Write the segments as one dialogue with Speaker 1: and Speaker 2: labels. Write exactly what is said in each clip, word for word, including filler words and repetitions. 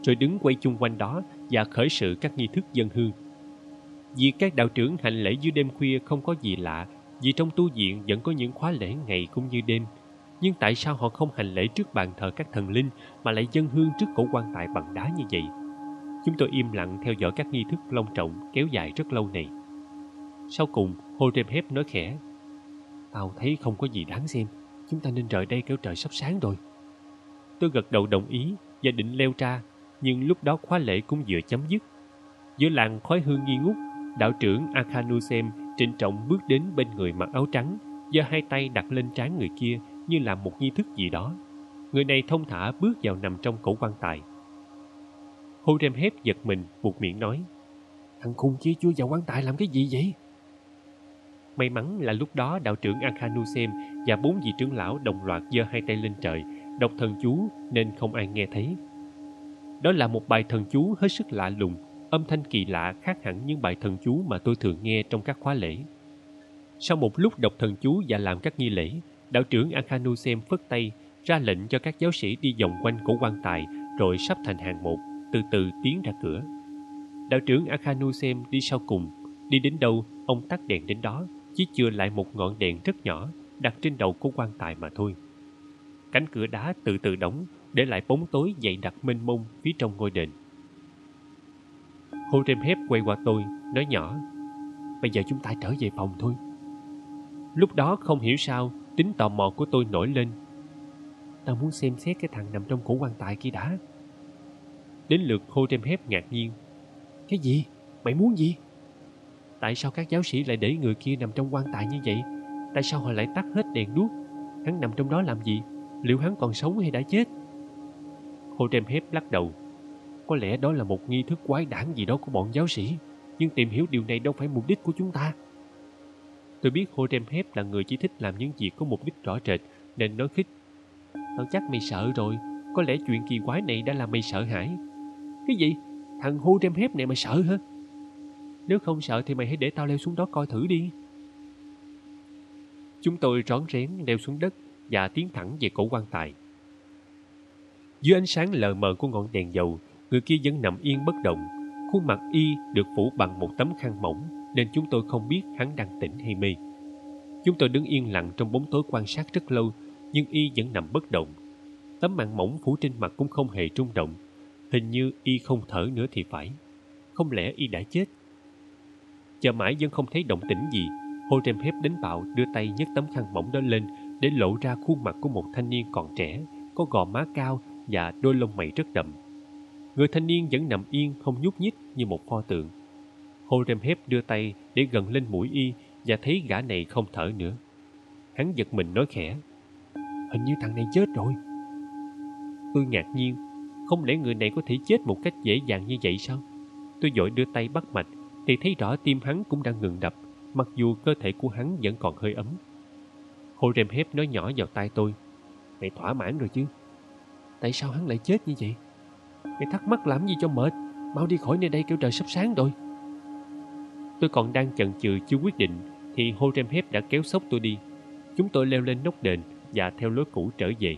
Speaker 1: rồi đứng quay chung quanh đó và khởi sự các nghi thức dân hương. Việc các đạo trưởng hành lễ giữa đêm khuya không có gì lạ, vì trong tu viện vẫn có những khóa lễ ngày cũng như đêm. Nhưng tại sao họ không hành lễ trước bàn thờ các thần linh mà lại dâng hương trước cổ quan tài bằng đá như vậy? Chúng tôi im lặng theo dõi các nghi thức long trọng kéo dài rất lâu này. Sau cùng, Horemheb nói khẽ: "Tao thấy không có gì đáng xem. Chúng ta nên rời đây kẻo trời sắp sáng rồi." Tôi gật đầu đồng ý và định leo ra, nhưng lúc đó khóa lễ cũng vừa chấm dứt. Giữa làn khói hương nghi ngút, đạo trưởng Akhanusem trịnh trọng bước đến bên người mặc áo trắng, giơ hai tay đặt lên trán người kia như làm một nghi thức gì đó. Người này thông thả bước vào nằm trong cổ quan tài. Horemheb giật mình, buột miệng nói: "Thằng khùng kia chui vào quan tài làm cái gì vậy?" May mắn là lúc đó đạo trưởng Akhanusem và bốn vị trưởng lão đồng loạt giơ hai tay lên trời, đọc thần chú nên không ai nghe thấy. Đó là một bài thần chú hết sức lạ lùng, âm thanh kỳ lạ khác hẳn những bài thần chú mà tôi thường nghe trong các khóa lễ. Sau một lúc đọc thần chú và làm các nghi lễ, đạo trưởng Akhanusem phất tay ra lệnh cho các giáo sĩ đi vòng quanh cổ quan tài, rồi sắp thành hàng một, từ từ tiến ra cửa. Đạo trưởng Akhanusem đi sau cùng, đi đến đâu ông tắt đèn đến đó, chỉ chừa lại một ngọn đèn rất nhỏ đặt trên đầu của quan tài mà thôi. Cánh cửa đá từ từ đóng, để lại bóng tối dày đặc mênh mông phía trong ngôi đền. Horemheb quay qua tôi, nói nhỏ: "Bây giờ chúng ta trở về phòng thôi." Lúc đó không hiểu sao, tính tò mò của tôi nổi lên. "Tao muốn xem xét cái thằng nằm trong cổ quan tài kia đã." Đến lượt Horemheb ngạc nhiên: "Cái gì? Mày muốn gì?" "Tại sao các giáo sĩ lại để người kia nằm trong quan tài như vậy? Tại sao họ lại tắt hết đèn đuốc? Hắn nằm trong đó làm gì? Liệu hắn còn sống hay đã chết?" Horemheb lắc đầu: "Có lẽ đó là một nghi thức quái đản gì đó của bọn giáo sĩ, nhưng tìm hiểu điều này đâu phải mục đích của chúng ta." Tôi biết Horemheb là người chỉ thích làm những việc có mục đích rõ rệt, nên nói khích: "Tao chắc mày sợ rồi. Có lẽ chuyện kỳ quái này đã làm mày sợ hãi." "Cái gì? Thằng Horemheb này mày sợ hả?" "Nếu không sợ thì mày hãy để tao leo xuống đó coi thử đi." Chúng tôi rón rén leo xuống đất và tiến thẳng về cổ quan tài. Dưới ánh sáng lờ mờ của ngọn đèn dầu, người kia vẫn nằm yên bất động. Khuôn mặt y được phủ bằng một tấm khăn mỏng, nên chúng tôi không biết hắn đang tỉnh hay mê. Chúng tôi đứng yên lặng trong bóng tối quan sát rất lâu, nhưng y vẫn nằm bất động. Tấm màn mỏng phủ trên mặt cũng không hề rung động. Hình như y không thở nữa thì phải. Không lẽ y đã chết? Chờ mãi vẫn không thấy động tĩnh gì. Horemheb đến bạo đưa tay nhấc tấm khăn mỏng đó lên để lộ ra khuôn mặt của một thanh niên còn trẻ, có gò má cao và đôi lông mày rất đậm. Người thanh niên vẫn nằm yên không nhúc nhích như một pho tượng. Horemheb đưa tay để gần lên mũi y và thấy gã này không thở nữa. Hắn giật mình nói khẽ: "Hình như thằng này chết rồi." Tôi ngạc nhiên, không lẽ người này có thể chết một cách dễ dàng như vậy sao? Tôi vội đưa tay bắt mạch thì thấy rõ tim hắn cũng đang ngừng đập, mặc dù cơ thể của hắn vẫn còn hơi ấm. Horemheb nói nhỏ vào tai tôi: "Mày thỏa mãn rồi chứ? Tại sao hắn lại chết như vậy? Mày thắc mắc làm gì cho mệt, mau đi khỏi nơi đây kẻo trời sắp sáng rồi." Tôi còn đang chần chừ chưa quyết định thì Horemheb đã kéo xốc tôi đi. Chúng tôi leo lên nóc đền và theo lối cũ trở về.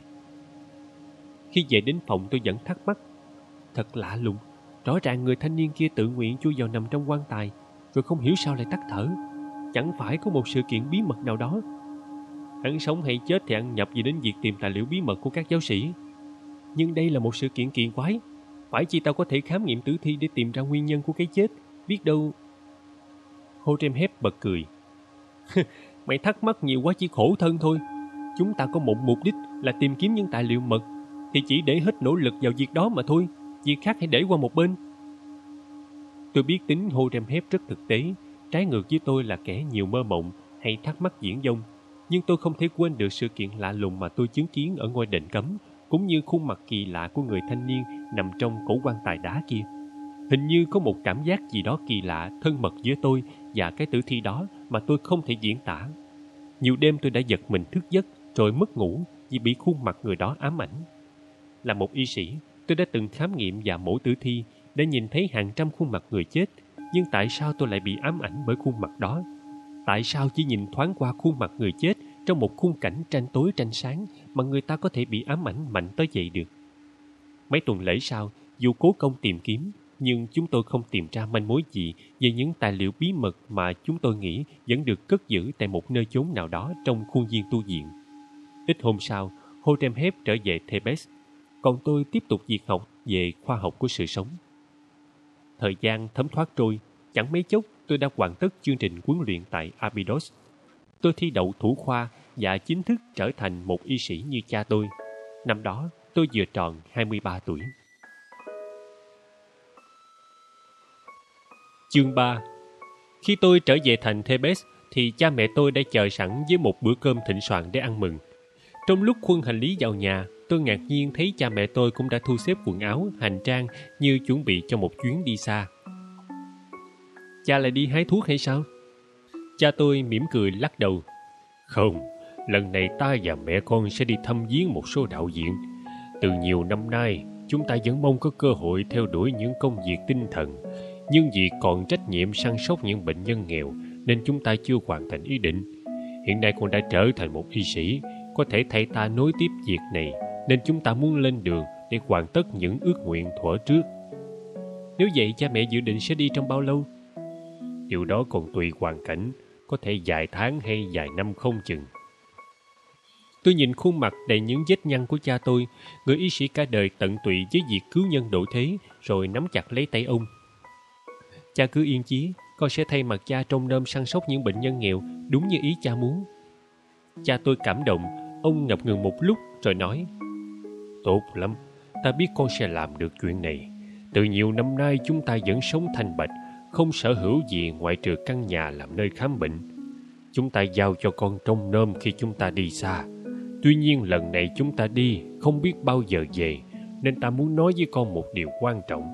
Speaker 1: Khi về đến phòng tôi vẫn thắc mắc. Thật lạ lùng, rõ ràng người thanh niên kia tự nguyện chui vào nằm trong quan tài, rồi không hiểu sao lại tắt thở. Chẳng phải có một sự kiện bí mật nào đó? Hắn sống hay chết thì ăn nhập gì đến việc tìm tài liệu bí mật của các giáo sĩ. Nhưng đây là một sự kiện kỳ quái. Phải chi tao có thể khám nghiệm tử thi để tìm ra nguyên nhân của cái chết? Biết đâu... Horemheb bật cười. Mày thắc mắc nhiều quá chỉ khổ thân thôi. Chúng ta có một mục đích là tìm kiếm những tài liệu mật, thì chỉ để hết nỗ lực vào việc đó mà thôi. Việc khác hãy để qua một bên. Tôi biết tính Horemheb rất thực tế, trái ngược với tôi là kẻ nhiều mơ mộng hay thắc mắc viển vông. Nhưng tôi không thể quên được sự kiện lạ lùng mà tôi chứng kiến ở ngôi đền cấm, cũng như khuôn mặt kỳ lạ của người thanh niên nằm trong cổ quan tài đá kia. Hình như có một cảm giác gì đó kỳ lạ, thân mật giữa tôi và cái tử thi đó mà tôi không thể diễn tả. Nhiều đêm tôi đã giật mình thức giấc rồi mất ngủ vì bị khuôn mặt người đó ám ảnh. Là một y sĩ, tôi đã từng khám nghiệm và mổ tử thi để nhìn thấy hàng trăm khuôn mặt người chết. Nhưng tại sao tôi lại bị ám ảnh bởi khuôn mặt đó? Tại sao chỉ nhìn thoáng qua khuôn mặt người chết trong một khung cảnh tranh tối tranh sáng mà người ta có thể bị ám ảnh mạnh tới vậy được? Mấy tuần lễ sau, dù cố công tìm kiếm, nhưng chúng tôi không tìm ra manh mối gì về những tài liệu bí mật mà chúng tôi nghĩ vẫn được cất giữ tại một nơi chốn nào đó trong khuôn viên tu viện. Ít hôm sau, Hotep trở về Thebes, còn tôi tiếp tục việc học về khoa học của sự sống. Thời gian thấm thoát trôi, chẳng mấy chốc tôi đã hoàn tất chương trình huấn luyện tại Abydos. Tôi thi đậu thủ khoa và chính thức trở thành một y sĩ như cha tôi. Năm đó, tôi vừa tròn hai mươi ba tuổi. Chương ba. Khi tôi trở về thành Thebes, thì cha mẹ tôi đã chờ sẵn với một bữa cơm thịnh soạn để ăn mừng. Trong lúc khuân hành lý vào nhà, tôi ngạc nhiên thấy cha mẹ tôi cũng đã thu xếp quần áo, hành trang như chuẩn bị cho một chuyến đi xa. Cha lại đi hái thuốc hay sao? Cha tôi mỉm cười lắc đầu. Không, lần này ta và mẹ con sẽ đi thăm viếng một số đạo viện. Từ nhiều năm nay, chúng ta vẫn mong có cơ hội theo đuổi những công việc tinh thần. Nhưng vì còn trách nhiệm săn sóc những bệnh nhân nghèo, nên chúng ta chưa hoàn thành ý định. Hiện nay con đã trở thành một y sĩ, có thể thay ta nối tiếp việc này, nên chúng ta muốn lên đường để hoàn tất những ước nguyện thuở trước. Nếu vậy, cha mẹ dự định sẽ đi trong bao lâu? Điều đó còn tùy hoàn cảnh, có thể vài tháng hay vài năm không chừng. Tôi nhìn khuôn mặt đầy những vết nhăn của cha tôi, người y sĩ cả đời tận tụy với việc cứu nhân độ thế, rồi nắm chặt lấy tay ông. Cha cứ yên chí, con sẽ thay mặt cha trông nom săn sóc những bệnh nhân nghèo, đúng như ý cha muốn. Cha tôi cảm động, ông ngập ngừng một lúc rồi nói: Tốt lắm, ta biết con sẽ làm được chuyện này. Từ nhiều năm nay chúng ta vẫn sống thanh bạch, không sở hữu gì ngoại trừ căn nhà làm nơi khám bệnh. Chúng ta giao cho con trông nom khi chúng ta đi xa. Tuy nhiên lần này chúng ta đi không biết bao giờ về, nên ta muốn nói với con một điều quan trọng.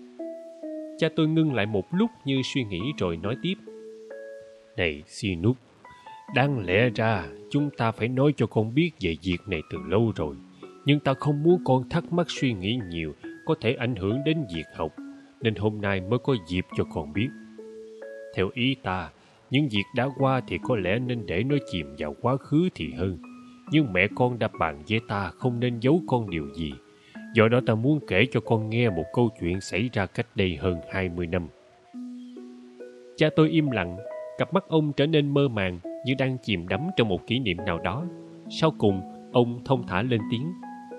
Speaker 1: Cha tôi ngưng lại một lúc như suy nghĩ rồi nói tiếp: Này Sinub, đáng lẽ ra chúng ta phải nói cho con biết về việc này từ lâu rồi. Nhưng ta không muốn con thắc mắc suy nghĩ nhiều, có thể ảnh hưởng đến việc học, nên hôm nay mới có dịp cho con biết. Theo ý ta, những việc đã qua thì có lẽ nên để nó chìm vào quá khứ thì hơn. Nhưng mẹ con đã bàn với ta không nên giấu con điều gì. Do đó ta muốn kể cho con nghe một câu chuyện xảy ra cách đây hơn hai mươi năm. Cha tôi im lặng, cặp mắt ông trở nên mơ màng như đang chìm đắm trong một kỷ niệm nào đó. Sau cùng, ông thong thả lên tiếng: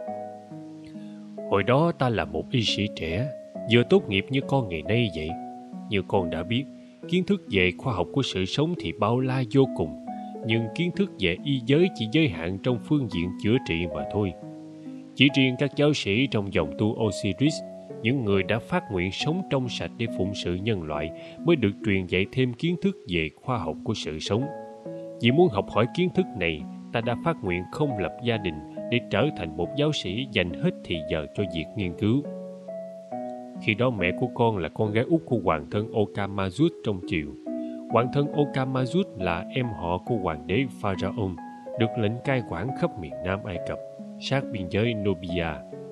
Speaker 1: Hồi đó ta là một y sĩ trẻ, vừa tốt nghiệp như con ngày nay vậy. Như con đã biết, kiến thức về khoa học của sự sống thì bao la vô cùng, nhưng kiến thức về y giới chỉ giới hạn trong phương diện chữa trị mà thôi. Chỉ riêng các giáo sĩ trong dòng tu Osiris, những người đã phát nguyện sống trong sạch để phụng sự nhân loại, mới được truyền dạy thêm kiến thức về khoa học của sự sống. Vì muốn học hỏi kiến thức này, ta đã phát nguyện không lập gia đình để trở thành một giáo sĩ dành hết thì giờ cho việc nghiên cứu. Khi đó mẹ của con là con gái út của hoàng thân Okamazut trong triều. Hoàng thân Okamazut là em họ của hoàng đế Pharaon, được lệnh cai quản khắp miền Nam Ai Cập, sát biên giới Nubia.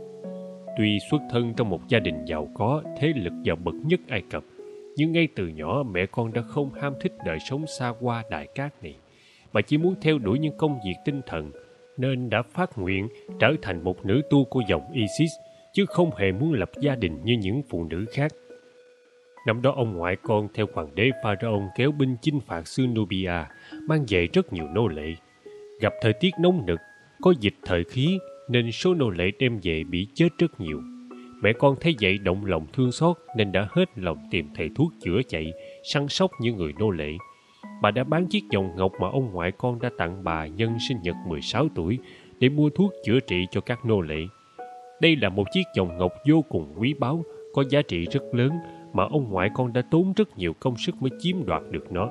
Speaker 1: Tuy xuất thân trong một gia đình giàu có, thế lực giàu bậc nhất Ai Cập, nhưng ngay từ nhỏ mẹ con đã không ham thích đời sống xa hoa đại cát này, mà chỉ muốn theo đuổi những công việc tinh thần, nên đã phát nguyện trở thành một nữ tu của dòng Isis, chứ không hề muốn lập gia đình như những phụ nữ khác. Năm đó ông ngoại con theo hoàng đế Pharaon kéo binh chinh phạt xứ Nubia, mang về rất nhiều nô lệ. Gặp thời tiết nóng nực, có dịch thời khí, nên số nô lệ đem về bị chết rất nhiều. Mẹ con thấy vậy động lòng thương xót, nên đã hết lòng tìm thầy thuốc chữa chạy, săn sóc những người nô lệ. Bà đã bán chiếc vòng ngọc mà ông ngoại con đã tặng bà nhân sinh nhật mười sáu tuổi để mua thuốc chữa trị cho các nô lệ. Đây là một chiếc vòng ngọc vô cùng quý báu, có giá trị rất lớn, mà ông ngoại con đã tốn rất nhiều công sức mới chiếm đoạt được nó.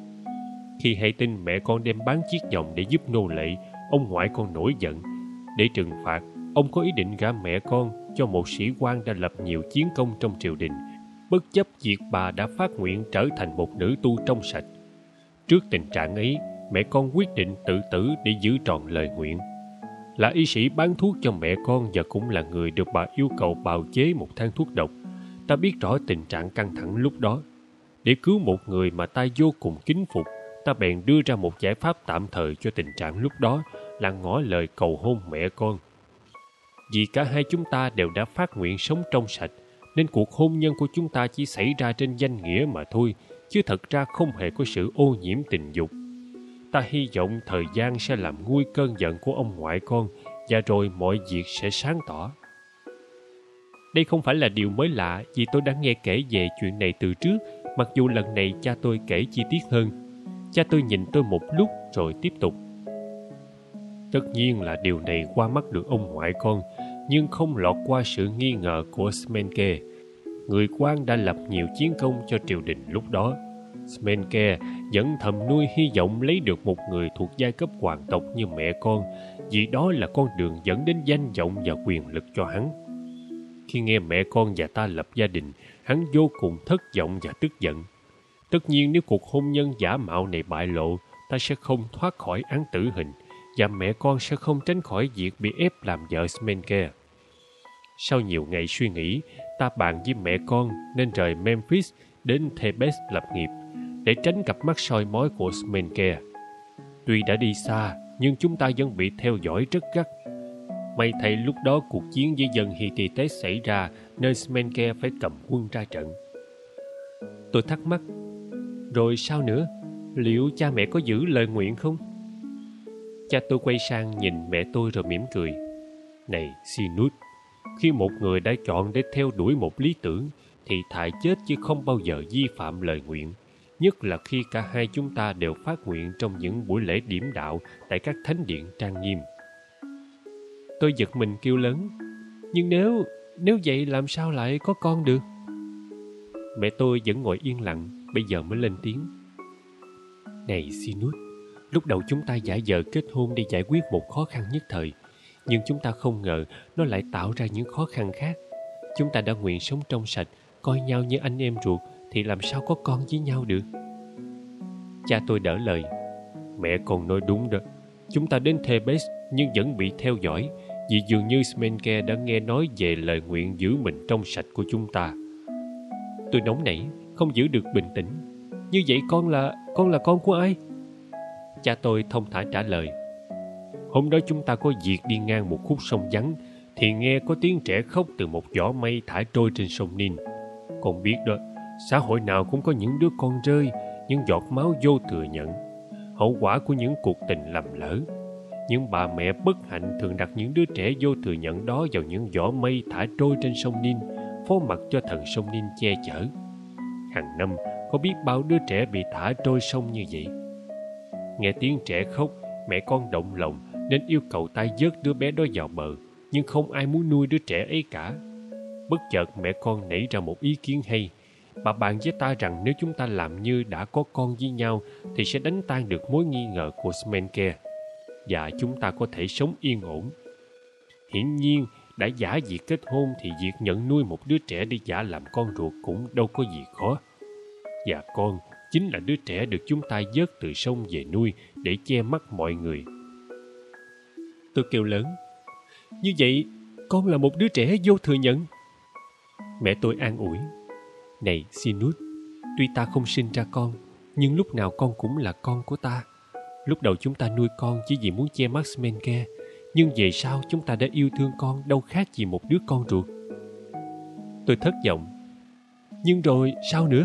Speaker 1: Khi hay tin mẹ con đem bán chiếc vòng để giúp nô lệ, ông ngoại con nổi giận. Để trừng phạt, ông có ý định gả mẹ con cho một sĩ quan đã lập nhiều chiến công trong triều đình, bất chấp việc bà đã phát nguyện trở thành một nữ tu trong sạch. Trước tình trạng ấy, mẹ con quyết định tự tử để giữ trọn lời nguyện. Là y sĩ bán thuốc cho mẹ con và cũng là người được bà yêu cầu bào chế một thang thuốc độc, ta biết rõ tình trạng căng thẳng lúc đó. Để cứu một người mà ta vô cùng kính phục, ta bèn đưa ra một giải pháp tạm thời cho tình trạng lúc đó là ngỏ lời cầu hôn mẹ con. Vì cả hai chúng ta đều đã phát nguyện sống trong sạch, nên cuộc hôn nhân của chúng ta chỉ xảy ra trên danh nghĩa mà thôi, chứ thật ra không hề có sự ô nhiễm tình dục. Ta hy vọng thời gian sẽ làm nguôi cơn giận của ông ngoại con, và rồi mọi việc sẽ sáng tỏ. Đây không phải là điều mới lạ, vì tôi đã nghe kể về chuyện này từ trước, mặc dù lần này cha tôi kể chi tiết hơn. Cha tôi nhìn tôi một lúc rồi tiếp tục. Tất nhiên là điều này qua mắt được ông ngoại con, nhưng không lọt qua sự nghi ngờ của Smenke. Người quan đã lập nhiều chiến công cho triều đình lúc đó. Smenke vẫn thầm nuôi hy vọng lấy được một người thuộc giai cấp hoàng tộc như mẹ con, vì đó là con đường dẫn đến danh vọng và quyền lực cho hắn. Khi nghe mẹ con và ta lập gia đình, hắn vô cùng thất vọng và tức giận. Tất nhiên nếu cuộc hôn nhân giả mạo này bại lộ, ta sẽ không thoát khỏi án tử hình, và mẹ con sẽ không tránh khỏi việc bị ép làm vợ Smenke. Sau nhiều ngày suy nghĩ, ta bàn với mẹ con nên rời Memphis đến Thebes lập nghiệp, để tránh cặp mắt soi mói của Smenke. Tuy đã đi xa, nhưng chúng ta vẫn bị theo dõi rất gắt. May thay lúc đó cuộc chiến với dân Hittite xảy ra, nên Smenke phải cầm quân ra trận. Tôi thắc mắc, rồi sao nữa? Liệu cha mẹ có giữ lời nguyện không? Cha tôi quay sang nhìn mẹ tôi rồi mỉm cười. Này Sinus, khi một người đã chọn để theo đuổi một lý tưởng, thì thà chết chứ không bao giờ vi phạm lời nguyện, nhất là khi cả hai chúng ta đều phát nguyện trong những buổi lễ điểm đạo tại các thánh điện trang nghiêm. Tôi giật mình kêu lớn, nhưng nếu, nếu vậy làm sao lại có con được? Mẹ tôi vẫn ngồi yên lặng, bây giờ mới lên tiếng. Này Sinus, lúc đầu chúng ta giả vờ kết hôn để giải quyết một khó khăn nhất thời, nhưng chúng ta không ngờ nó lại tạo ra những khó khăn khác. Chúng ta đã nguyện sống trong sạch, coi nhau như anh em ruột, thì làm sao có con với nhau được? Cha tôi đỡ lời. Mẹ còn nói đúng đó. Chúng ta đến Thebes nhưng vẫn bị theo dõi, vì dường như Smenke đã nghe nói về lời nguyện giữ mình trong sạch của chúng ta. Tôi nóng nảy, không giữ được bình tĩnh. Như vậy con là, con là con của ai? Cha tôi thông thả trả lời. Hôm đó chúng ta có việc đi ngang một khúc sông vắng, thì nghe có tiếng trẻ khóc từ một giỏ mây thả trôi trên sông Nin. Con biết đó, xã hội nào cũng có những đứa con rơi, những giọt máu vô thừa nhận, hậu quả của những cuộc tình lầm lỡ. Những bà mẹ bất hạnh thường đặt những đứa trẻ vô thừa nhận đó vào những giỏ mây thả trôi trên sông Nin, phó mặc cho thần sông Nin che chở. Hàng năm có biết bao đứa trẻ bị thả trôi sông như vậy. Nghe tiếng trẻ khóc, mẹ con động lòng nên yêu cầu ta vớt đứa bé đó vào bờ, nhưng không ai muốn nuôi đứa trẻ ấy cả. Bất chợt mẹ con nảy ra một ý kiến hay. Bà bàn với ta rằng nếu chúng ta làm như đã có con với nhau thì sẽ đánh tan được mối nghi ngờ của Smenke, và chúng ta có thể sống yên ổn. Hiển nhiên, đã giả việc kết hôn thì việc nhận nuôi một đứa trẻ để giả làm con ruột cũng đâu có gì khó. Và con chính là đứa trẻ được chúng ta vớt từ sông về nuôi để che mắt mọi người. Tôi kêu lớn, như vậy con là một đứa trẻ vô thừa nhận. Mẹ tôi an ủi, này Sinus, tuy ta không sinh ra con, nhưng lúc nào con cũng là con của ta. Lúc đầu chúng ta nuôi con chỉ vì muốn che mắt Smenke, nhưng về sau chúng ta đã yêu thương con đâu khác gì một đứa con ruột. Tôi thất vọng. Nhưng rồi sao nữa?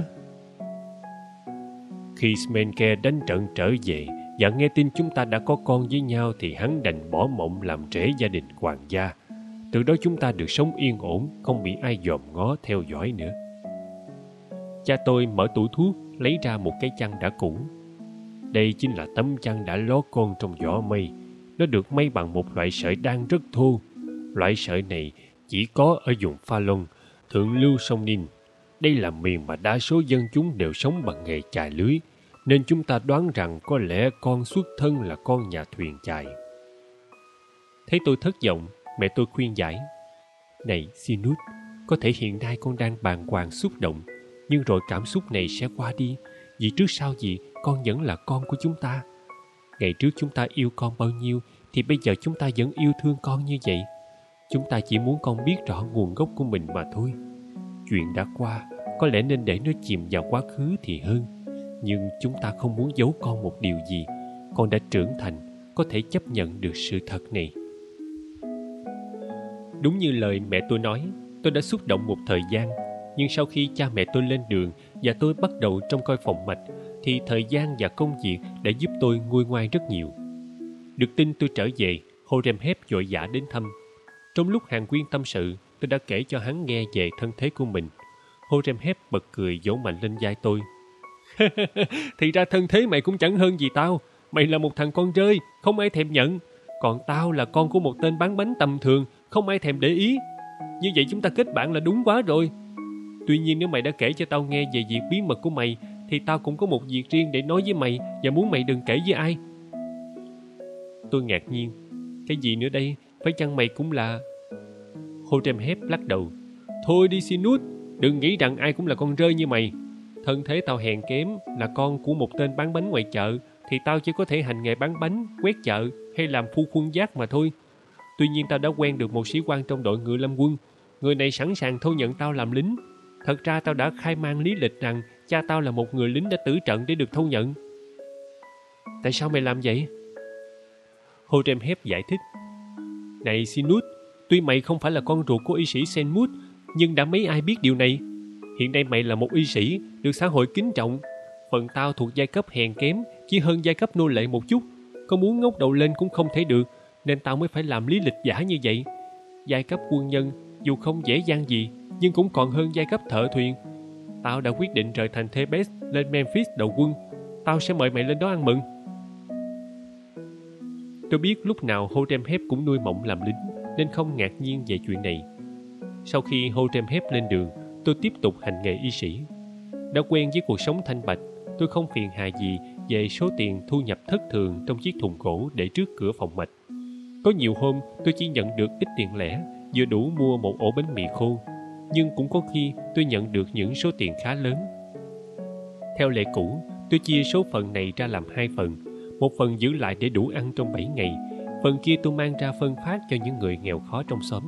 Speaker 1: Khi Smenke đánh trận trở về và nghe tin chúng ta đã có con với nhau thì hắn đành bỏ mộng làm rễ gia đình hoàng gia. Từ đó chúng ta được sống yên ổn, không bị ai dòm ngó theo dõi nữa. Cha tôi mở tủ thuốc, lấy ra một cái chăn đã cũ. Đây chính là tấm chăn đã lót con trong giỏ mây. Nó được may bằng một loại sợi đan rất thô. Loại sợi này chỉ có ở vùng Phalon, thượng lưu sông Nin. Đây là miền mà đa số dân chúng đều sống bằng nghề chài lưới, nên chúng ta đoán rằng có lẽ con xuất thân là con nhà thuyền chài. Thấy tôi thất vọng, mẹ tôi khuyên giải. Này Sinus, có thể hiện nay con đang bàng hoàng xúc động, nhưng rồi cảm xúc này sẽ qua đi, vì trước sau gì con vẫn là con của chúng ta. Ngày trước chúng ta yêu con bao nhiêu thì bây giờ chúng ta vẫn yêu thương con như vậy. Chúng ta chỉ muốn con biết rõ nguồn gốc của mình mà thôi. Chuyện đã qua, có lẽ nên để nó chìm vào quá khứ thì hơn. Nhưng chúng ta không muốn giấu con một điều gì. Con đã trưởng thành, có thể chấp nhận được sự thật này. Đúng như lời mẹ tôi nói, tôi đã xúc động một thời gian. Nhưng sau khi cha mẹ tôi lên đường và tôi bắt đầu trông coi phòng mạch, thì thời gian và công việc đã giúp tôi nguôi ngoai rất nhiều. Được tin tôi trở về, Horemheb vội vã đến thăm. Trong lúc Hàn Quyên tâm sự, tôi đã kể cho hắn nghe về thân thế của mình. Horemheb bật cười vỗ mạnh lên vai tôi. Thì ra thân thế mày cũng chẳng hơn gì tao. Mày là một thằng con rơi, không ai thèm nhận. Còn tao là con của một tên bán bánh tầm thường, không ai thèm để ý. Như vậy chúng ta kết bạn là đúng quá rồi. Tuy nhiên nếu mày đã kể cho tao nghe về việc bí mật của mày, thì tao cũng có một việc riêng để nói với mày, và muốn mày đừng kể với ai. Tôi ngạc nhiên. Cái gì nữa đây? Phải chăng mày cũng là... Horemheb lắc đầu. Thôi đi Sinut, đừng nghĩ rằng ai cũng là con rơi như mày. Thân thế tao hèn kém, là con của một tên bán bánh ngoài chợ, thì tao chỉ có thể hành nghề bán bánh, quét chợ hay làm phu khuân giác mà thôi. Tuy nhiên tao đã quen được một sĩ quan trong đội ngự lâm quân. Người này sẵn sàng thu nhận tao làm lính. Thật ra tao đã khai man lý lịch rằng cha tao là một người lính đã tử trận để được thu nhận. Tại sao mày làm vậy? Horemheb giải thích. Này Sinut, tuy mày không phải là con ruột của y sĩ Senmut, nhưng đã mấy ai biết điều này. Hiện nay mày là một y sĩ, được xã hội kính trọng. Phần tao thuộc giai cấp hèn kém, chỉ hơn giai cấp nô lệ một chút. Có muốn ngóc đầu lên cũng không thể được, nên tao mới phải làm lý lịch giả như vậy. Giai cấp quân nhân, dù không dễ dàng gì, nhưng cũng còn hơn giai cấp thợ thuyền. Tao đã quyết định rời thành Thebes lên Memphis đầu quân. Tao sẽ mời mày lên đó ăn mừng. Tôi biết lúc nào Horemheb cũng nuôi mộng làm lính, nên không ngạc nhiên về chuyện này. Sau khi Horemheb lên đường, tôi tiếp tục hành nghề y sĩ. Đã quen với cuộc sống thanh bạch, tôi không phiền hà gì về số tiền thu nhập thất thường trong chiếc thùng gỗ để trước cửa phòng mạch. Có nhiều hôm tôi chỉ nhận được ít tiền lẻ, vừa đủ mua một ổ bánh mì khô, nhưng cũng có khi tôi nhận được những số tiền khá lớn. Theo lệ cũ, tôi chia số phần này ra làm hai phần. Một phần giữ lại để đủ ăn trong bảy ngày, phần kia tôi mang ra phân phát cho những người nghèo khó trong xóm.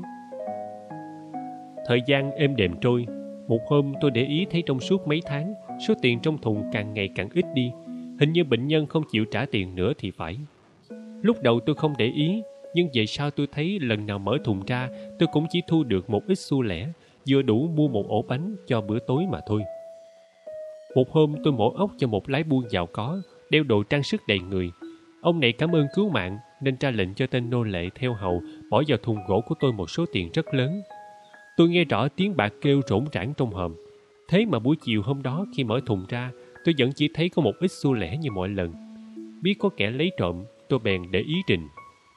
Speaker 1: Thời gian êm đềm trôi. Một hôm tôi để ý thấy trong suốt mấy tháng, số tiền trong thùng càng ngày càng ít đi. Hình như bệnh nhân không chịu trả tiền nữa thì phải. Lúc đầu tôi không để ý, nhưng về sau tôi thấy lần nào mở thùng ra, tôi cũng chỉ thu được một ít xu lẻ, vừa đủ mua một ổ bánh cho bữa tối mà thôi. Một hôm tôi mổ ốc cho một lái buôn giàu có, đeo đồ trang sức đầy người. Ông này cảm ơn cứu mạng, nên ra lệnh cho tên nô lệ theo hầu bỏ vào thùng gỗ của tôi một số tiền rất lớn. Tôi nghe rõ tiếng bạc kêu rỗn rãng trong hòm. Thế mà buổi chiều hôm đó khi mở thùng ra, tôi vẫn chỉ thấy có một ít xu lẻ như mọi lần. Biết có kẻ lấy trộm, tôi bèn để ý trình.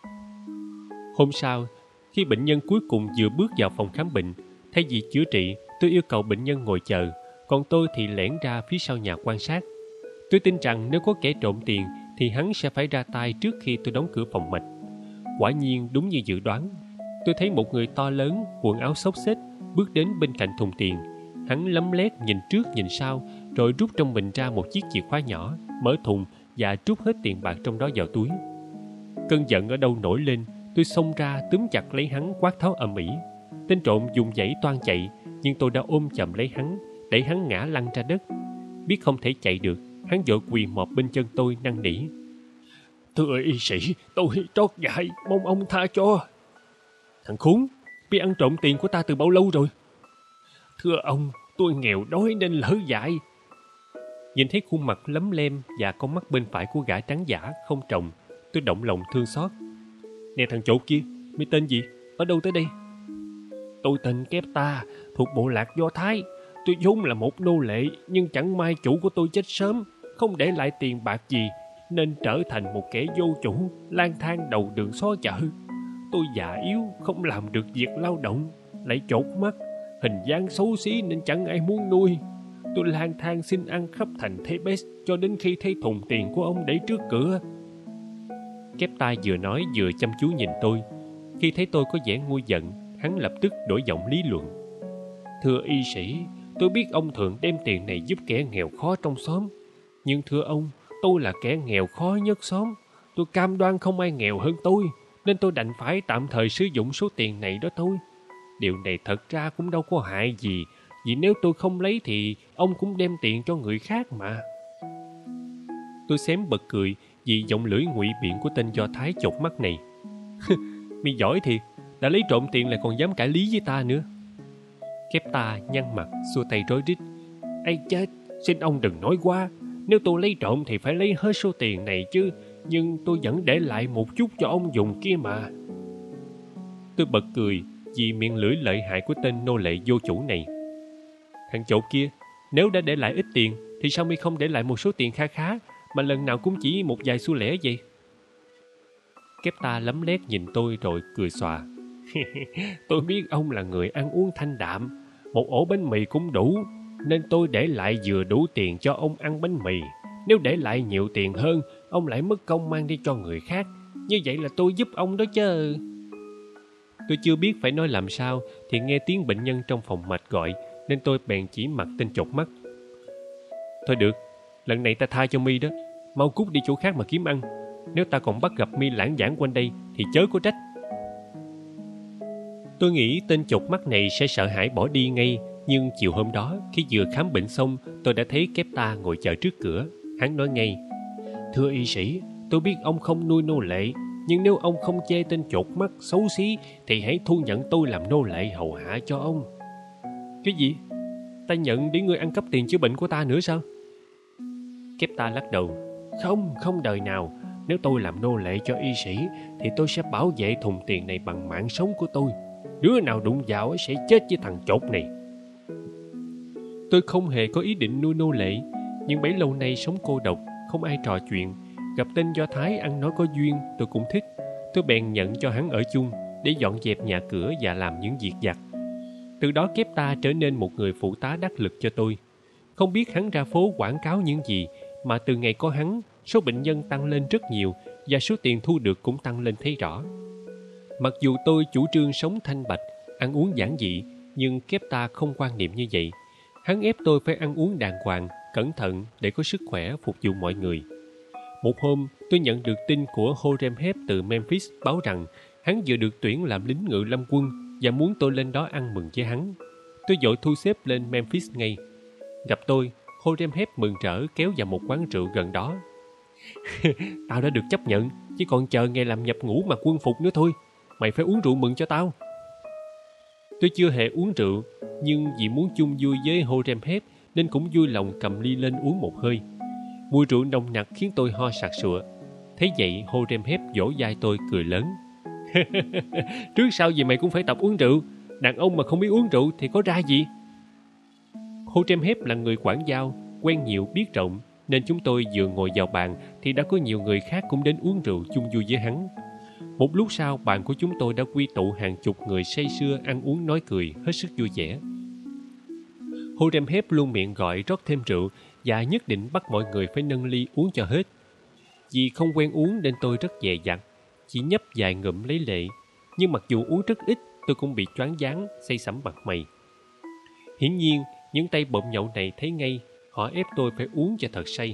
Speaker 1: Hôm sau, khi bệnh nhân cuối cùng vừa bước vào phòng khám bệnh, thay vì chữa trị, tôi yêu cầu bệnh nhân ngồi chờ, còn tôi thì lẻn ra phía sau nhà quan sát. Tôi tin rằng nếu có kẻ trộm tiền thì hắn sẽ phải ra tay trước khi tôi đóng cửa phòng mạch. Quả nhiên đúng như dự đoán, tôi thấy một người to lớn, quần áo xốc xếch bước đến bên cạnh thùng tiền. Hắn lấm lét nhìn trước nhìn sau, rồi rút trong mình ra một chiếc chìa khóa nhỏ, mở thùng và trút hết tiền bạc trong đó vào túi. Cơn giận ở đâu nổi lên, tôi xông ra túm chặt lấy hắn quát tháo ầm ĩ. Tên trộm dùng dãy toan chạy, nhưng tôi đã ôm chầm lấy hắn, đẩy hắn ngã lăn ra đất. Biết không thể chạy được, hắn vội quỳ mọp bên chân tôi năn nỉ. Thưa y sĩ, tôi trót dại, mong ông tha cho. Thằng khốn, bị ăn trộm tiền của ta từ bao lâu rồi? Thưa ông, tôi nghèo đói nên lỡ dại. Nhìn thấy khuôn mặt lấm lem và con mắt bên phải của gã trắng giả không trồng, tôi động lòng thương xót. Nè thằng chỗ kia, mày tên gì? Ở đâu tới đây? Tôi tên Kép Ta, thuộc bộ lạc Do Thái. Tôi vốn là một nô lệ, nhưng chẳng may chủ của tôi chết sớm, không để lại tiền bạc gì, nên trở thành một kẻ vô chủ, lang thang đầu đường xó chợ. Tôi già yếu, không làm được việc lao động, lại chột mắt, hình dáng xấu xí nên chẳng ai muốn nuôi. Tôi lang thang xin ăn khắp thành Thebes cho đến khi thấy thùng tiền của ông để trước cửa. Kép Tai vừa nói vừa chăm chú nhìn tôi. Khi thấy tôi có vẻ nguôi giận, hắn lập tức đổi giọng lý luận. Thưa y sĩ, tôi biết ông thường đem tiền này giúp kẻ nghèo khó trong xóm. Nhưng thưa ông, tôi là kẻ nghèo khó nhất xóm. Tôi cam đoan không ai nghèo hơn tôi, nên tôi đành phải tạm thời sử dụng số tiền này đó thôi. Điều này thật ra cũng đâu có hại gì, vì nếu tôi không lấy thì ông cũng đem tiền cho người khác mà. Tôi xém bật cười vì giọng lưỡi ngụy biện của tên Do Thái chột mắt này. Mày giỏi thiệt, đã lấy trộm tiền lại còn dám cãi lý với ta nữa. Kepta nhăn mặt, xua tay rối rít. Ây chết, xin ông đừng nói quá. Nếu tôi lấy trộm thì phải lấy hết số tiền này chứ. Nhưng tôi vẫn để lại một chút cho ông dùng kia mà. Tôi bật cười vì miệng lưỡi lợi hại của tên nô lệ vô chủ này. Thằng chột kia, nếu đã để lại ít tiền thì sao mi không để lại một số tiền kha khá, mà lần nào cũng chỉ một vài xu lẻ vậy? Kepta lấm lét nhìn tôi rồi cười xòa. Tôi biết ông là người ăn uống thanh đạm, một ổ bánh mì cũng đủ, nên tôi để lại vừa đủ tiền cho ông ăn bánh mì. Nếu để lại nhiều tiền hơn, ông lại mất công mang đi cho người khác. Như vậy là tôi giúp ông đó chứ. Tôi chưa biết phải nói làm sao thì nghe tiếng bệnh nhân trong phòng mạch gọi, nên tôi bèn chỉ mặt tên chột mắt. Thôi được, lần này ta tha cho mi đó. Mau cút đi chỗ khác mà kiếm ăn. Nếu ta còn bắt gặp mi lãng vãng quanh đây thì chớ có trách. Tôi nghĩ tên chột mắt này sẽ sợ hãi bỏ đi ngay. Nhưng chiều hôm đó, khi vừa khám bệnh xong, tôi đã thấy Kepta ngồi chờ trước cửa. Hắn nói ngay: Thưa y sĩ, tôi biết ông không nuôi nô lệ, nhưng nếu ông không chê tên chột mắt xấu xí thì hãy thu nhận tôi làm nô lệ hầu hạ cho ông. Cái gì? Ta nhận để ngươi ăn cắp tiền chữa bệnh của ta nữa sao? Kepta lắc đầu. Không, không đời nào. Nếu tôi làm nô lệ cho y sĩ thì tôi sẽ bảo vệ thùng tiền này bằng mạng sống của tôi. Đứa nào đụng vào sẽ chết với thằng chột này. Tôi không hề có ý định nuôi nô lệ, nhưng bấy lâu nay sống cô độc, không ai trò chuyện. Gặp tên Do Thái ăn nói có duyên, tôi cũng thích. Tôi bèn nhận cho hắn ở chung để dọn dẹp nhà cửa và làm những việc vặt. Từ đó Kepta trở nên một người phụ tá đắc lực cho tôi. Không biết hắn ra phố quảng cáo những gì, mà từ ngày có hắn, số bệnh nhân tăng lên rất nhiều và số tiền thu được cũng tăng lên thấy rõ. Mặc dù tôi chủ trương sống thanh bạch, ăn uống giản dị, nhưng Kepta không quan niệm như vậy. Hắn ép tôi phải ăn uống đàng hoàng, cẩn thận để có sức khỏe phục vụ mọi người. Một hôm, tôi nhận được tin của Horemheb từ Memphis báo rằng hắn vừa được tuyển làm lính ngự lâm quân và muốn tôi lên đó ăn mừng với hắn. Tôi vội thu xếp lên Memphis ngay. Gặp tôi, Horemheb mừng rỡ kéo vào một quán rượu gần đó. Tao đã được chấp nhận, chỉ còn chờ ngày làm nhập ngũ mặc quân phục nữa thôi. Mày phải uống rượu mừng cho tao. Tôi chưa hề uống rượu, nhưng vì muốn chung vui với Horemheb nên cũng vui lòng cầm ly lên uống một hơi. Mùi rượu nồng nặc khiến tôi ho sặc sụa. Thấy vậy, Horemheb vỗ vai tôi cười lớn. Trước sau gì mày cũng phải tập uống rượu. Đàn ông mà không biết uống rượu thì có ra gì? Horemheb là người quảng giao, quen nhiều biết rộng, nên chúng tôi vừa ngồi vào bàn thì đã có nhiều người khác cũng đến uống rượu chung vui với hắn. Một lúc sau, bàn của chúng tôi đã quy tụ hàng chục người say sưa ăn uống nói cười, hết sức vui vẻ. Horemheb luôn miệng gọi rót thêm rượu và nhất định bắt mọi người phải nâng ly uống cho hết. Vì không quen uống nên tôi rất dè dặt, chỉ nhấp vài ngụm lấy lệ. Nhưng mặc dù uống rất ít, tôi cũng bị choáng váng, say sẩm mặt mày. Hiển nhiên, những tay bộm nhậu này thấy ngay, họ ép tôi phải uống cho thật say.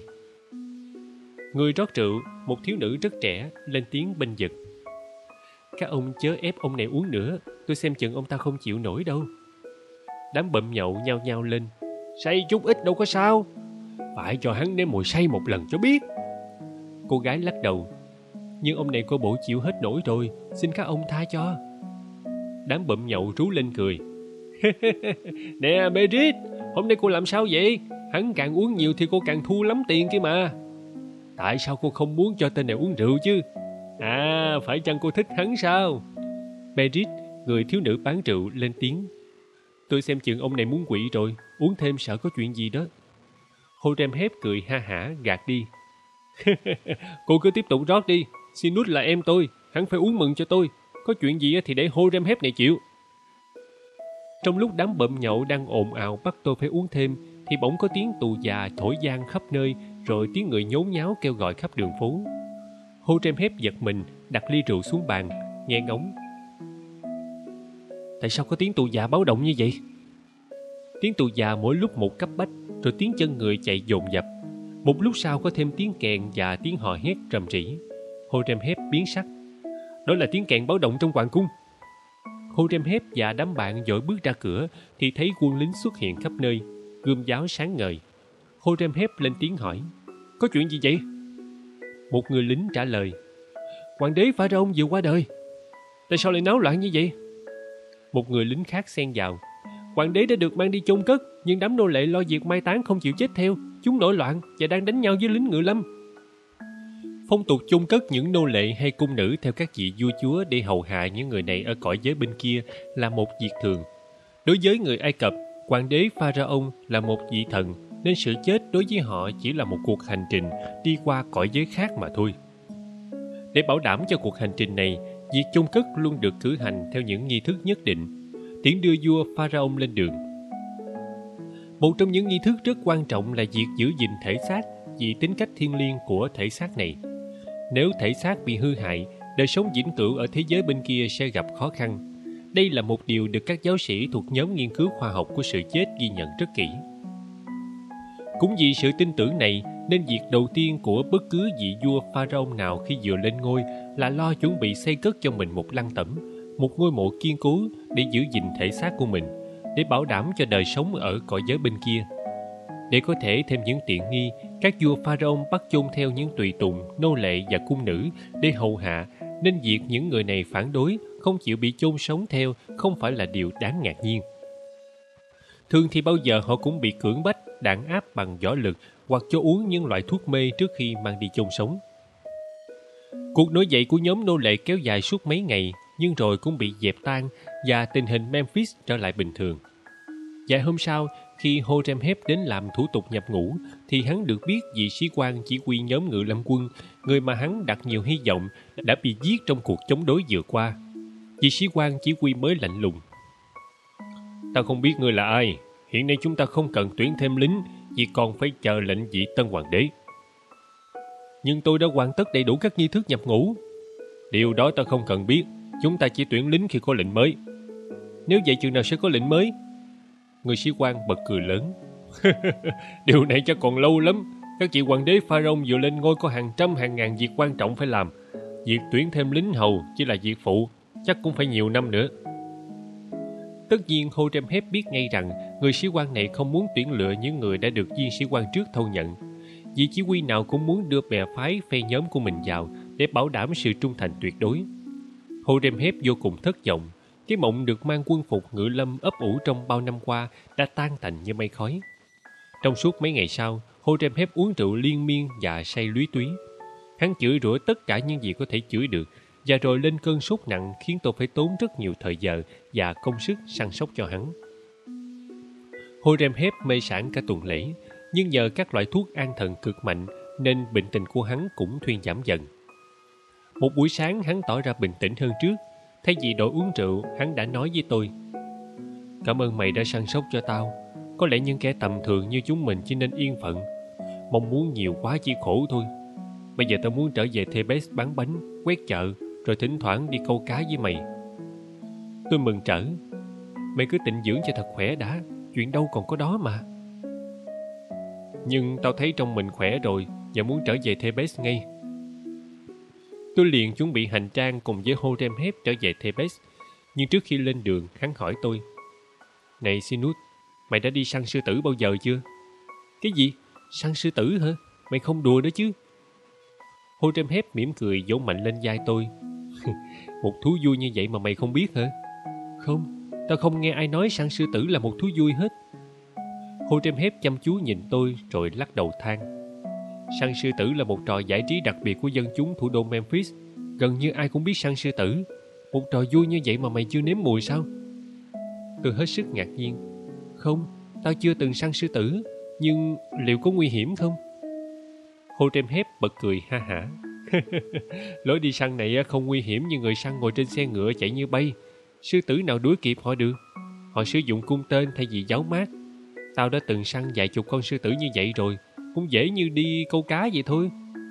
Speaker 1: Người rót rượu, một thiếu nữ rất trẻ, lên tiếng bênh vực. Các ông chớ ép ông này uống nữa, tôi xem chừng ông ta không chịu nổi đâu. Đám bậm nhậu nhao nhao lên. Say chút ít đâu có sao, phải cho hắn nếm mùi say một lần cho biết. Cô gái lắc đầu. Nhưng ông này coi bộ chịu hết nổi rồi, xin các ông tha cho. Đám bậm nhậu rú lên cười. Nè Berit, hôm nay cô làm sao vậy? Hắn càng uống nhiều thì cô càng thu lắm tiền kia mà. Tại sao cô không muốn cho tên này uống rượu chứ? À, phải chăng cô thích hắn sao? Berit, người thiếu nữ bán rượu, lên tiếng. Tôi xem chừng ông này muốn quỵ rồi, uống thêm sợ có chuyện gì đó. Horemheb cười ha hả gạt đi. Cô cứ tiếp tục rót đi, Sinus là em tôi, hắn phải uống mừng cho tôi. Có chuyện gì thì để Horemheb này chịu. Trong lúc đám bậm nhậu đang ồn ào bắt tôi phải uống thêm, thì bỗng có tiếng tù già thổi vang khắp nơi, rồi tiếng người nhốn nháo kêu gọi khắp đường phố. Horemheb giật mình, đặt ly rượu xuống bàn, nghe ngóng. Tại sao có tiếng tù già báo động như vậy? Tiếng tù già mỗi lúc một cấp bách, rồi tiếng chân người chạy dồn dập. Một lúc sau có thêm tiếng kèn và tiếng hò hét rầm rĩ. Horemheb biến sắc. Đó là tiếng kèn báo động trong hoàng cung. Horemheb và đám bạn vội bước ra cửa thì thấy quân lính xuất hiện khắp nơi, gươm giáo sáng ngời. Horemheb lên tiếng hỏi. Có chuyện gì vậy? Một người lính trả lời. Hoàng đế Pharaoh vừa qua đời. Tại sao lại náo loạn như vậy? Một người lính khác xen vào. Hoàng đế đã được mang đi chôn cất, nhưng đám nô lệ lo việc mai táng không chịu chết theo. Chúng nổi loạn và đang đánh nhau với lính ngự lâm. Phong tục chôn cất những nô lệ hay cung nữ theo các vị vua chúa để hầu hạ những người này ở cõi giới bên kia là một việc thường. Đối với người Ai Cập, hoàng đế Pharaoh là một vị thần, nên sự chết đối với họ chỉ là một cuộc hành trình đi qua cõi giới khác mà thôi. Để bảo đảm cho cuộc hành trình này, việc chôn cất luôn được cử hành theo những nghi thức nhất định, tiễn đưa vua Pharaoh lên đường. Một trong những nghi thức rất quan trọng là việc giữ gìn thể xác vì tính cách thiêng liêng của thể xác này. Nếu thể xác bị hư hại, đời sống vĩnh cửu ở thế giới bên kia sẽ gặp khó khăn. Đây là một điều được các giáo sĩ thuộc nhóm nghiên cứu khoa học của sự chết ghi nhận rất kỹ. Cũng vì sự tin tưởng này nên việc đầu tiên của bất cứ vị vua Pharaoh nào khi vừa lên ngôi là lo chuẩn bị xây cất cho mình một lăng tẩm, một ngôi mộ kiên cố để giữ gìn thể xác của mình, để bảo đảm cho đời sống ở cõi giới bên kia. Để có thể thêm những tiện nghi, các vua Pharaoh bắt chôn theo những tùy tùng, nô lệ và cung nữ để hầu hạ, nên việc những người này phản đối, không chịu bị chôn sống theo không phải là điều đáng ngạc nhiên. Thường thì bao giờ họ cũng bị cưỡng bách, đàn áp bằng võ lực hoặc cho uống những loại thuốc mê trước khi mang đi chôn sống. Cuộc nổi dậy của nhóm nô lệ kéo dài suốt mấy ngày, nhưng rồi cũng bị dẹp tan và tình hình Memphis trở lại bình thường. Vài hôm sau, khi Horemheb đến làm thủ tục nhập ngũ, thì hắn được biết vị sĩ quan chỉ huy nhóm ngự lâm quân, người mà hắn đặt nhiều hy vọng, đã bị giết trong cuộc chống đối vừa qua. Vị sĩ quan chỉ huy mới lạnh lùng. Ta không biết ngươi là ai. Hiện nay chúng ta không cần tuyển thêm lính, vì còn phải chờ lệnh vị tân hoàng đế. Nhưng tôi đã hoàn tất đầy đủ các nghi thức nhập ngũ. Điều đó ta không cần biết. Chúng ta chỉ tuyển lính khi có lệnh mới. Nếu vậy chừng nào sẽ có lệnh mới? Người sĩ quan bật cười lớn. Điều này chắc còn lâu lắm. Các vị hoàng đế Pharaoh vừa lên ngôi có hàng trăm hàng ngàn việc quan trọng phải làm. Việc tuyển thêm lính hầu chỉ là việc phụ, chắc cũng phải nhiều năm nữa. Tất nhiên Horemheb biết ngay rằng người sĩ quan này không muốn tuyển lựa những người đã được viên sĩ quan trước thâu nhận. Vị chỉ huy nào cũng muốn đưa bè phái phe nhóm của mình vào để bảo đảm sự trung thành tuyệt đối. Horemheb vô cùng thất vọng. Cái mộng được mang quân phục ngự lâm ấp ủ trong bao năm qua đã tan tành như mây khói. Trong suốt mấy ngày sau, Horemheb uống rượu liên miên và say lúy túy. Hắn chửi rủa tất cả những gì có thể chửi được, và rồi lên cơn sốt nặng khiến tôi phải tốn rất nhiều thời giờ và công sức săn sóc cho hắn. Horemheb mê sảng cả tuần lễ, nhưng nhờ các loại thuốc an thần cực mạnh nên bệnh tình của hắn cũng thuyên giảm dần. Một buổi sáng hắn tỏ ra bình tĩnh hơn trước. Thay vì đổi uống rượu, hắn đã nói với tôi: Cảm ơn mày đã săn sóc cho tao. Có lẽ những kẻ tầm thường như chúng mình chỉ nên yên phận. Mong muốn nhiều quá chỉ khổ thôi. Bây giờ tao muốn trở về Thebes bán bánh, quét chợ, rồi thỉnh thoảng đi câu cá với mày. Tôi mừng trở. Mày cứ tịnh dưỡng cho thật khỏe đã. Chuyện đâu còn có đó mà. Nhưng tao thấy trong mình khỏe rồi và muốn trở về Thebes ngay. Tôi liền chuẩn bị hành trang cùng với Horemheb trở về Thebes. Nhưng trước khi lên đường, hắn hỏi tôi: Này Sinus, mày đã đi săn sư tử bao giờ chưa? Cái gì? Săn sư tử hả? Mày không đùa đó chứ? Horemheb mỉm cười vỗ mạnh lên vai tôi. Một thú vui như vậy mà mày không biết hả? Không, tao không nghe ai nói săn sư tử là một thú vui hết. Horemheb chăm chú nhìn tôi rồi lắc đầu than. Săn sư tử là một trò giải trí đặc biệt của dân chúng thủ đô Memphis. Gần như ai cũng biết săn sư tử. Một trò vui như vậy mà mày chưa nếm mùi sao? Tôi hết sức ngạc nhiên. Không, tao chưa từng săn sư tử. Nhưng liệu có nguy hiểm không? Horemheb bật cười ha hả. Lối đi săn này không nguy hiểm như người săn ngồi trên xe ngựa chạy như bay. Sư tử nào đuổi kịp họ được. Họ sử dụng cung tên thay vì giáo mát. Tao đã từng săn vài chục con sư tử như vậy rồi. Cũng dễ như đi câu cá vậy thôi.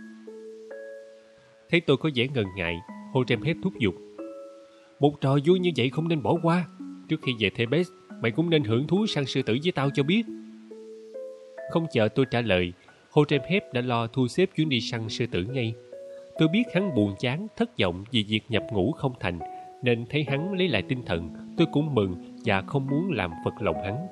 Speaker 1: Thấy tôi có vẻ ngần ngại, Horemheb thúc giục. Một trò vui như vậy không nên bỏ qua. Trước khi về Thebes, mày cũng nên hưởng thú săn sư tử với tao cho biết. Không chờ tôi trả lời, Horemheb đã lo thu xếp chuyến đi săn sư tử ngay. Tôi biết hắn buồn chán, thất vọng vì việc nhập ngũ không thành, nên thấy hắn lấy lại tinh thần, tôi cũng mừng và không muốn làm phật lòng hắn.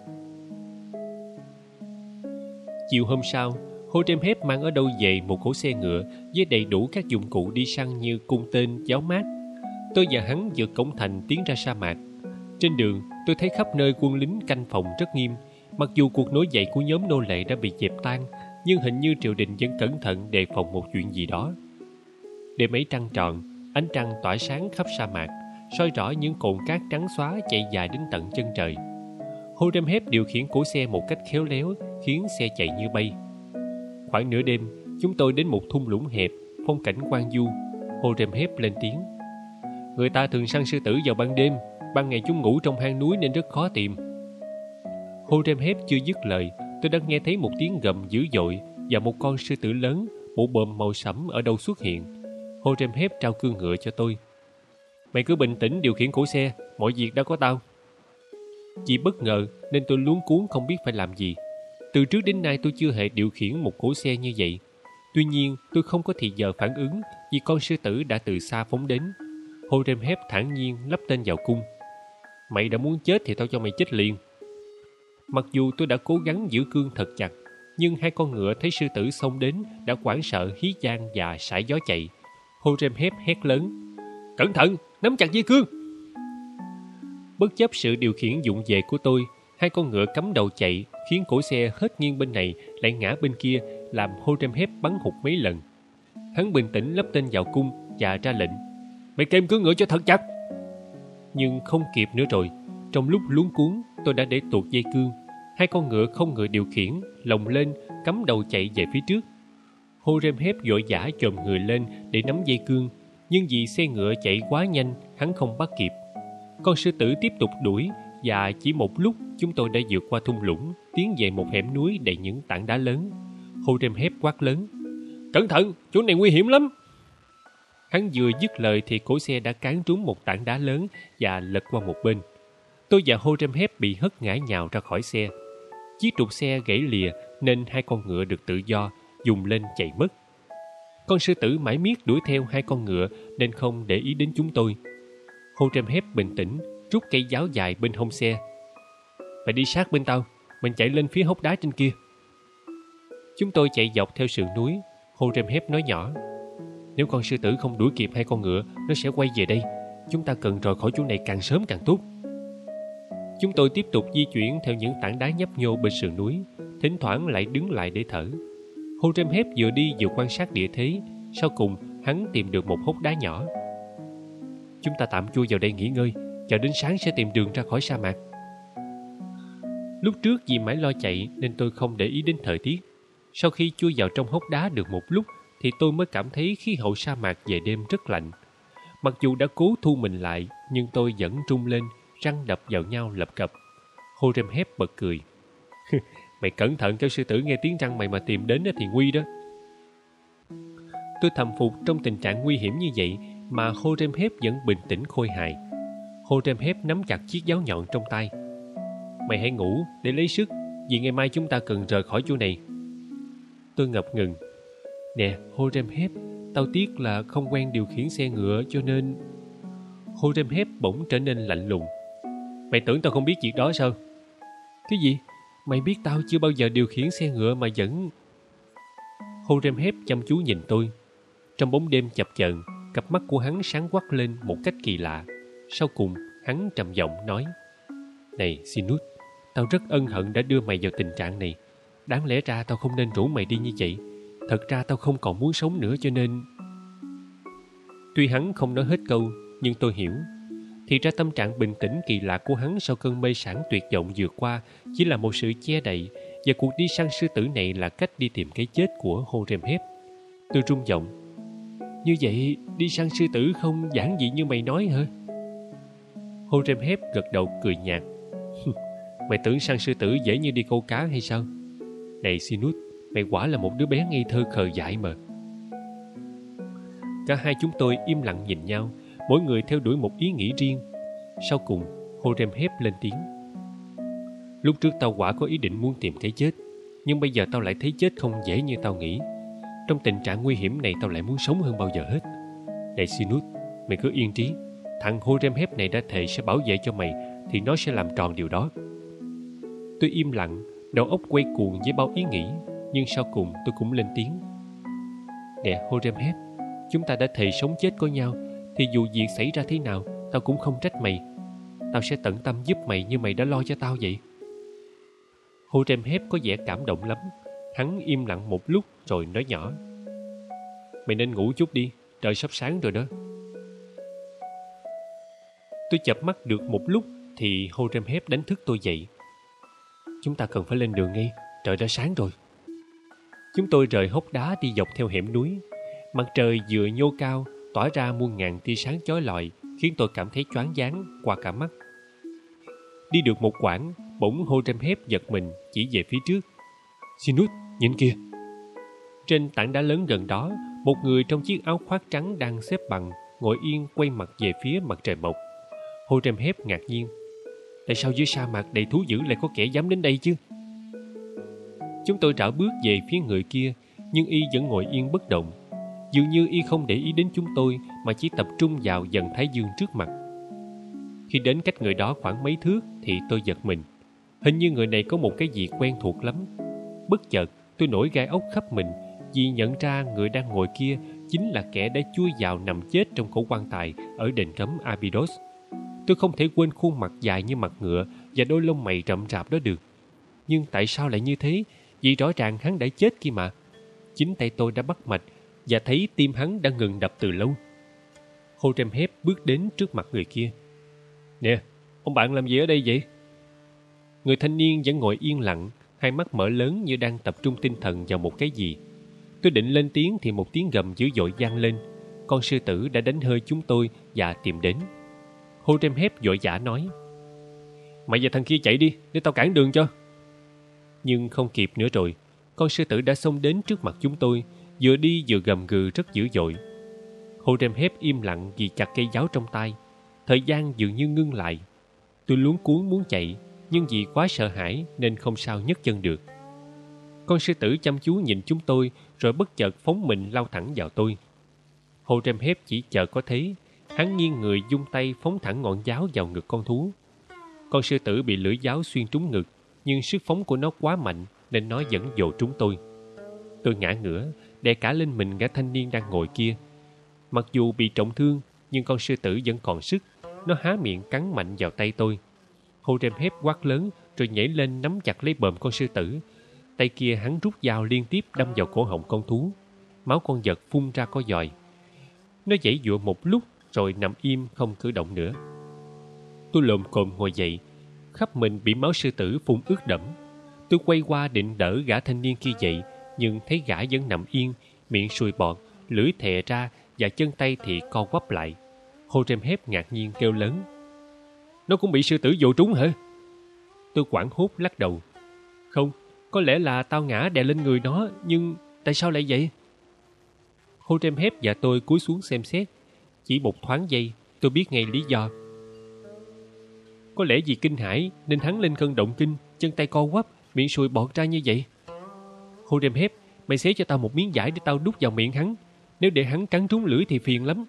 Speaker 1: Chiều hôm sau, Horemheb mang ở đâu về một cỗ xe ngựa với đầy đủ các dụng cụ đi săn như cung tên, giáo mát. Tôi và hắn vượt cổng thành tiến ra sa mạc. Trên đường, tôi thấy khắp nơi quân lính canh phòng rất nghiêm. Mặc dù cuộc nổi dậy của nhóm nô lệ đã bị dẹp tan, nhưng hình như triều đình vẫn cẩn thận đề phòng một chuyện gì đó. Đêm ấy trăng tròn, ánh trăng tỏa sáng khắp sa mạc, soi rõ những cồn cát trắng xóa chạy dài đến tận chân trời. Hóremheb điều khiển cổ xe một cách khéo léo, khiến xe chạy như bay. Khoảng nửa đêm, chúng tôi đến một thung lũng hẹp, phong cảnh quang du. Hóremheb lên tiếng: người ta thường săn sư tử vào ban đêm, ban ngày chúng ngủ trong hang núi nên rất khó tìm. Hóremheb chưa dứt lời, tôi đã nghe thấy một tiếng gầm dữ dội và một con sư tử lớn, bộ bờm màu sẫm ở đâu xuất hiện. Hóremheb trao cương ngựa cho tôi. Mày cứ bình tĩnh điều khiển cổ xe, mọi việc đã có tao. Chỉ bất ngờ nên tôi luống cuống không biết phải làm gì. Từ trước đến nay tôi chưa hề điều khiển một cỗ xe như vậy. Tuy nhiên tôi không có thì giờ phản ứng vì con sư tử đã từ xa phóng đến. Hóremheb thản nhiên lắp tên vào cung. Mày đã muốn chết thì tao cho mày chết liền. Mặc dù tôi đã cố gắng giữ cương thật chặt, nhưng hai con ngựa thấy sư tử xông đến đã hoảng sợ hí vang và sải gió chạy. Hóremheb hét lớn: cẩn thận, nắm chặt dây cương. Bất chấp sự điều khiển vụng về của tôi, hai con ngựa cắm đầu chạy, khiến cổ xe hết nghiêng bên này lại ngã bên kia, làm Hóremheb bắn hụt mấy lần. Hắn bình tĩnh lắp tên vào cung và ra lệnh: mày kèm cương ngựa cho thật chặt. Nhưng không kịp nữa rồi. Trong lúc luống cuống, tôi đã để tuột dây cương. Hai con ngựa không người điều khiển, lồng lên, cắm đầu chạy về phía trước. Hóremheb vội vã chồm người lên để nắm dây cương, nhưng vì xe ngựa chạy quá nhanh, hắn không bắt kịp. Con sư tử tiếp tục đuổi, và chỉ một lúc chúng tôi đã vượt qua thung lũng, tiến về một hẻm núi đầy những tảng đá lớn. Hóremheb quát lớn: cẩn thận, chỗ này nguy hiểm lắm. Hắn vừa dứt lời thì cổ xe đã cán trúng một tảng đá lớn và lật qua một bên. Tôi và Hóremheb bị hất ngã nhào ra khỏi xe. Chiếc trục xe gãy lìa nên hai con ngựa được tự do, dùng lên chạy mất. Con sư tử mãi miết đuổi theo hai con ngựa nên không để ý đến chúng tôi. Hóremheb bình tĩnh rút cây giáo dài bên hông xe. Mày đi sát bên tao, mình chạy lên phía hốc đá trên kia. Chúng tôi chạy dọc theo sườn núi. Hóremheb nói nhỏ: nếu con sư tử không đuổi kịp hai con ngựa, nó sẽ quay về đây. Chúng ta cần rời khỏi chỗ này càng sớm càng tốt. Chúng tôi tiếp tục di chuyển theo những tảng đá nhấp nhô bên sườn núi, thỉnh thoảng lại đứng lại để thở. Hóremheb vừa đi vừa quan sát địa thế. Sau cùng hắn tìm được một hốc đá nhỏ. Chúng ta tạm chui vào đây nghỉ ngơi, chờ đến sáng sẽ tìm đường ra khỏi sa mạc. Lúc trước vì mãi lo chạy nên tôi không để ý đến thời tiết. Sau khi chui vào trong hốc đá được một lúc thì tôi mới cảm thấy khí hậu sa mạc về đêm rất lạnh. Mặc dù đã cố thu mình lại, nhưng tôi vẫn run lên, răng đập vào nhau lập cập. Hóremheb bật cười. Mày cẩn thận, kẻo sư tử nghe tiếng răng mày mà tìm đến thì nguy đó. Tôi thầm phục trong tình trạng nguy hiểm như vậy mà Hóremheb vẫn bình tĩnh khôi hài. Hóremheb nắm chặt chiếc giáo nhọn trong tay. Mày hãy ngủ để lấy sức, vì ngày mai chúng ta cần rời khỏi chỗ này. Tôi ngập ngừng. Nè Hóremheb, tao tiếc là không quen điều khiển xe ngựa cho nên... Hóremheb bỗng trở nên lạnh lùng. Mày tưởng tao không biết việc đó sao? Cái gì? Mày biết tao chưa bao giờ điều khiển xe ngựa mà vẫn... Hóremheb chăm chú nhìn tôi. Trong bóng đêm chập chờn, cặp mắt của hắn sáng quắc lên một cách kỳ lạ. Sau cùng hắn trầm giọng nói: Này Sinut, tao rất ân hận đã đưa mày vào tình trạng này. Đáng lẽ ra tao không nên rủ mày đi như vậy. Thật ra tao không còn muốn sống nữa cho nên... Tuy hắn không nói hết câu, nhưng tôi hiểu. Thì ra tâm trạng bình tĩnh kỳ lạ của hắn sau cơn mê sảng tuyệt vọng vừa qua chỉ là một sự che đậy, và cuộc đi săn sư tử này là cách đi tìm cái chết của Hóremheb. Tôi rung giọng: Như vậy đi săn sư tử không giản dị như mày nói hả? Hóremheb gật đầu cười nhạt. Mày tưởng săn sư tử dễ như đi câu cá hay sao? Này Sinut, mày quả là một đứa bé ngây thơ khờ dại mà. Cả hai chúng tôi im lặng nhìn nhau, mỗi người theo đuổi một ý nghĩ riêng. Sau cùng Hóremheb lên tiếng: Lúc trước tao quả có ý định muốn tìm cái chết, nhưng bây giờ tao lại thấy chết không dễ như tao nghĩ. Trong tình trạng nguy hiểm này tao lại muốn sống hơn bao giờ hết. Này Sinut, mày cứ yên trí. Thằng Hóremheb này đã thề sẽ bảo vệ cho mày, thì nó sẽ làm tròn điều đó. Tôi im lặng, đầu óc quay cuồng với bao ý nghĩ, nhưng sau cùng tôi cũng lên tiếng: Nè Hóremheb, chúng ta đã thề sống chết có nhau, thì dù việc xảy ra thế nào, tao cũng không trách mày. Tao sẽ tận tâm giúp mày như mày đã lo cho tao vậy. Hotep có vẻ cảm động lắm. Hắn im lặng một lúc rồi nói nhỏ: Mày nên ngủ chút đi, trời sắp sáng rồi đó. Tôi chợp mắt được một lúc thì Hotep đánh thức tôi dậy. Chúng ta cần phải lên đường ngay, trời đã sáng rồi. Chúng tôi rời hốc đá đi dọc theo hẻm núi. Mặt trời vừa nhô cao, tỏa ra muôn ngàn tia sáng chói lọi, khiến tôi cảm thấy choáng váng qua cả mắt. Đi được một quãng, bỗng Hotep giật mình chỉ về phía trước. Sinus, nhìn kìa! Trên tảng đá lớn gần đó, một người trong chiếc áo khoác trắng đang xếp bằng, ngồi yên quay mặt về phía mặt trời mọc. Hotep ngạc nhiên. Tại sao dưới sa mạc đầy thú dữ lại có kẻ dám đến đây chứ? Chúng tôi rảo bước về phía người kia, nhưng y vẫn ngồi yên bất động. Dường như y không để ý đến chúng tôi mà chỉ tập trung vào dần thái dương trước mặt. Khi đến cách người đó khoảng mấy thước thì tôi giật mình. Hình như người này có một cái gì quen thuộc lắm. Bất chợt tôi nổi gai ốc khắp mình vì nhận ra người đang ngồi kia chính là kẻ đã chui vào nằm chết trong cổ quan tài ở đền cấm Abydos. Tôi không thể quên khuôn mặt dài như mặt ngựa và đôi lông mày rậm rạp đó được. Nhưng tại sao lại như thế? Vì rõ ràng hắn đã chết kia mà. Chính tay tôi đã bắt mạch và thấy tim hắn đã ngừng đập từ lâu. Hotep bước đến trước mặt người kia. Nè, ông bạn làm gì ở đây vậy? Người thanh niên vẫn ngồi yên lặng, hai mắt mở lớn như đang tập trung tinh thần vào một cái gì. Tôi định lên tiếng thì một tiếng gầm dữ dội vang lên. Con sư tử đã đánh hơi chúng tôi và tìm đến. Hotep vội vã nói: Mày và thằng kia chạy đi để tao cản đường cho. Nhưng không kịp nữa rồi. Con sư tử đã xông đến trước mặt chúng tôi, vừa đi vừa gầm gừ rất dữ dội. Hotep im lặng vì chặt cây giáo trong tay. Thời gian dường như ngưng lại. Tôi luống cuống muốn chạy, nhưng vì quá sợ hãi nên không sao nhấc chân được. Con sư tử chăm chú nhìn chúng tôi rồi bất chợt phóng mình lao thẳng vào tôi. Hotep chỉ chờ có thế, hắn nghiêng người vung tay phóng thẳng ngọn giáo vào ngực con thú. Con sư tử bị lưỡi giáo xuyên trúng ngực, nhưng sức phóng của nó quá mạnh nên nó vẫn dồ trúng tôi. Tôi ngã ngửa, đè cả lên mình gã thanh niên đang ngồi kia. Mặc dù bị trọng thương, nhưng con sư tử vẫn còn sức. Nó há miệng cắn mạnh vào tay tôi. Hotep quát lớn rồi nhảy lên nắm chặt lấy bờm con sư tử. Tay kia hắn rút dao liên tiếp đâm vào cổ họng con thú. Máu con vật phun ra có giòi. Nó giãy giụa một lúc rồi nằm im không cử động nữa. Tôi lồm cồm ngồi dậy, khắp mình bị máu sư tử phun ướt đẫm. Tôi quay qua định đỡ gã thanh niên kia dậy, nhưng thấy gã vẫn nằm yên, miệng sùi bọt, lưỡi thè ra và chân tay thì co quắp lại. Hotep ngạc nhiên kêu lớn: Nó cũng bị sư tử dồ trúng hả? Tôi hoảng hốt lắc đầu. Không, có lẽ là tao ngã đè lên người nó, nhưng tại sao lại vậy? Hotep và tôi cúi xuống xem xét. Chỉ một thoáng giây, tôi biết ngay lý do. Có lẽ vì kinh hãi nên hắn lên cơn động kinh, chân tay co quắp, miệng sùi bọt ra như vậy. Hotep, mày xé cho tao một miếng vải để tao đút vào miệng hắn. Nếu để hắn cắn trúng lưỡi thì phiền lắm.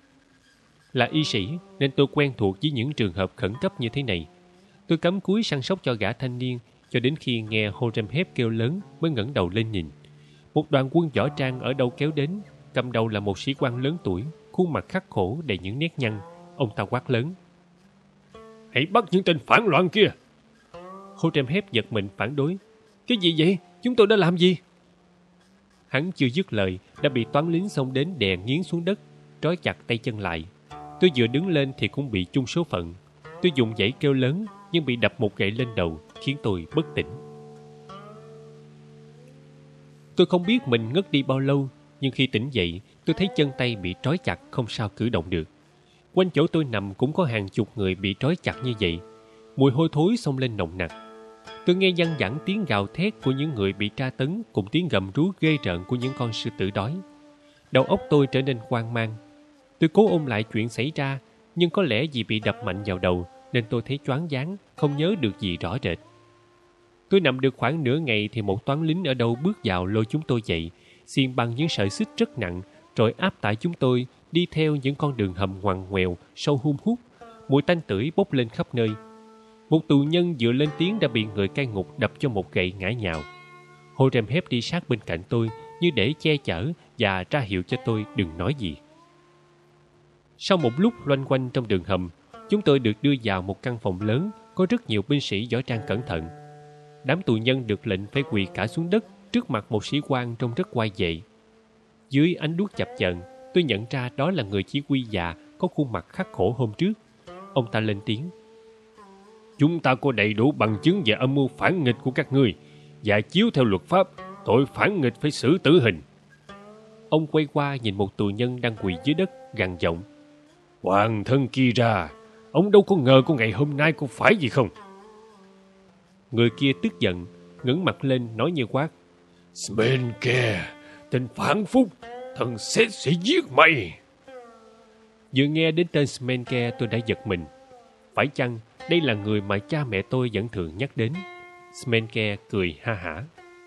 Speaker 1: Là y sĩ nên tôi quen thuộc với những trường hợp khẩn cấp như thế này. Tôi cắm cúi săn sóc cho gã thanh niên cho đến khi nghe Hotep kêu lớn mới ngẩng đầu lên nhìn. Một đoàn quân võ trang ở đâu kéo đến, cầm đầu là một sĩ quan lớn tuổi, khuôn mặt khắc khổ đầy những nét nhăn. Ông ta quát lớn: Hãy bắt những tên phản loạn kia! Hotep giật mình phản đối: Cái gì vậy? Chúng tôi đã làm gì? Hắn chưa dứt lời đã bị toán lính xông đến đè nghiến xuống đất, trói chặt tay chân lại. Tôi vừa đứng lên thì cũng bị chung số phận. Tôi dùng dãy kêu lớn nhưng bị đập một gậy lên đầu, khiến tôi bất tỉnh. Tôi không biết mình ngất đi bao lâu, nhưng khi tỉnh dậy tôi thấy chân tay bị trói chặt không sao cử động được. Quanh chỗ tôi nằm cũng có hàng chục người bị trói chặt như vậy. Mùi hôi thối xông lên nồng nặc. Tôi nghe văng vẳng tiếng gào thét của những người bị tra tấn cùng tiếng gầm rú ghê rợn của những con sư tử đói. Đầu óc tôi trở nên hoang mang. Tôi cố ôm lại chuyện xảy ra, nhưng có lẽ vì bị đập mạnh vào đầu nên tôi thấy choáng váng, không nhớ được gì rõ rệt. Tôi nằm được khoảng nửa ngày thì một toán lính ở đâu bước vào lôi chúng tôi dậy, xiên bằng những sợi xích rất nặng, rồi áp tải chúng tôi đi theo những con đường hầm ngoằn ngoèo, sâu hun hút, mùi tanh tưởi bốc lên khắp nơi. Một tù nhân vừa lên tiếng đã bị người cai ngục đập cho một gậy ngã nhào. Hotep đi sát bên cạnh tôi như để che chở và ra hiệu cho tôi đừng nói gì. Sau một lúc loanh quanh trong đường hầm, chúng tôi được đưa vào một căn phòng lớn có rất nhiều binh sĩ võ trang cẩn thận. Đám tù nhân được lệnh phải quỳ cả xuống đất trước mặt một sĩ quan trông rất oai vệ. Dưới ánh đuốc chập chờn, tôi nhận ra đó là người chỉ huy già có khuôn mặt khắc khổ hôm trước. Ông ta lên tiếng: "Chúng ta có đầy đủ bằng chứng về âm mưu phản nghịch của các ngươi, và chiếu theo luật pháp, tội phản nghịch phải xử tử hình." Ông quay qua nhìn một tù nhân đang quỳ dưới đất, gằn giọng: "Hoàng thân Kira, ông đâu có ngờ có ngày hôm nay có phải gì không?" Người kia tức giận, ngẩng mặt lên nói như quát: "Smenke, tên phản phúc, thần xét sẽ giết mày." Vừa nghe đến tên Smenke, tôi đã giật mình. Phải chăng đây là người mà cha mẹ tôi vẫn thường nhắc đến? Smenke cười ha hả: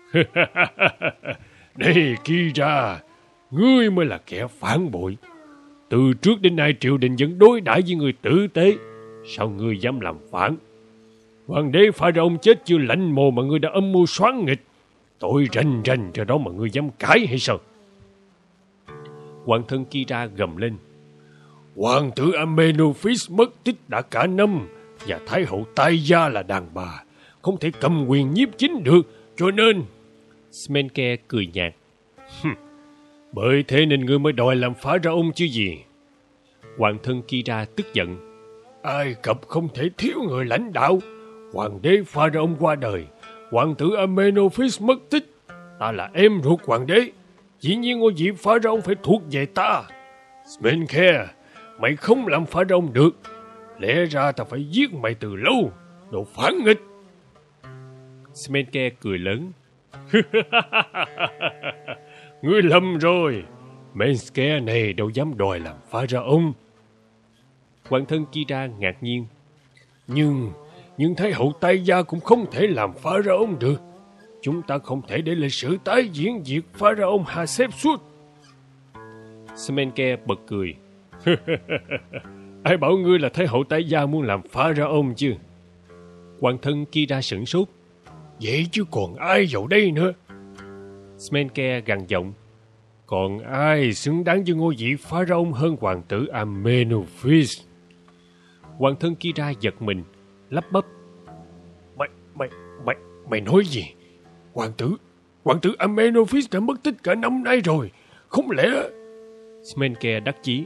Speaker 1: "Đây Kira, ngươi mới là kẻ phản bội. Từ trước đến nay triều đình vẫn đối đãi với người tử tế. Sao ngươi dám làm phản? Hoàng đế Pharaoh chết chưa lạnh mồ mà ngươi đã âm mưu soán nghịch. Tội rành rành cho đó mà ngươi dám cãi hay sao?" Hoàng thân Kira gầm lên: "Hoàng tử Amenophis mất tích đã cả năm, và Thái hậu Tai Gia là đàn bà, không thể cầm quyền nhiếp chính được, cho nên..." Smenke cười nhạt: "Bởi thế nên ngươi mới đòi làm pharaoh chứ gì?" Hoàng thân Kira tức giận: "Ai Cập không thể thiếu người lãnh đạo. Hoàng đế Pharaoh qua đời, hoàng tử Amenophis mất tích. Ta là em ruột hoàng đế, dĩ nhiên ngôi vị Pharaoh phải thuộc về ta. Smenke, mày không làm Pharaoh được. Lẽ ra ta phải giết mày từ lâu, đồ phản nghịch." Smenke cười lớn: "Ngươi lầm rồi. Menske này đâu dám đòi làm Pharaoh." Hoàng thân Kira ngạc nhiên: Nhưng, nhưng Thái hậu Tai Gia cũng không thể làm Pharaoh được. Chúng ta không thể để lịch sử tái diễn việc Pharaoh Hatshepsut. Smenke bật cười: "Ai bảo ngươi là Thái hậu Tai Gia muốn làm Pharaoh chứ?" Hoàng thân Kira sửng sốt: "Vậy chứ còn ai vào đây nữa?" Smenke gằn giọng: "Còn ai xứng đáng với ngôi vị Pharaoh hơn hoàng tử Amenophis?" Hoàng thân Kira giật mình, lắp bắp: Mày, mày, mày, mày nói gì? Hoàng tử, hoàng tử Amenophis đã mất tích cả năm nay rồi, không lẽ... Smenke đắc chí: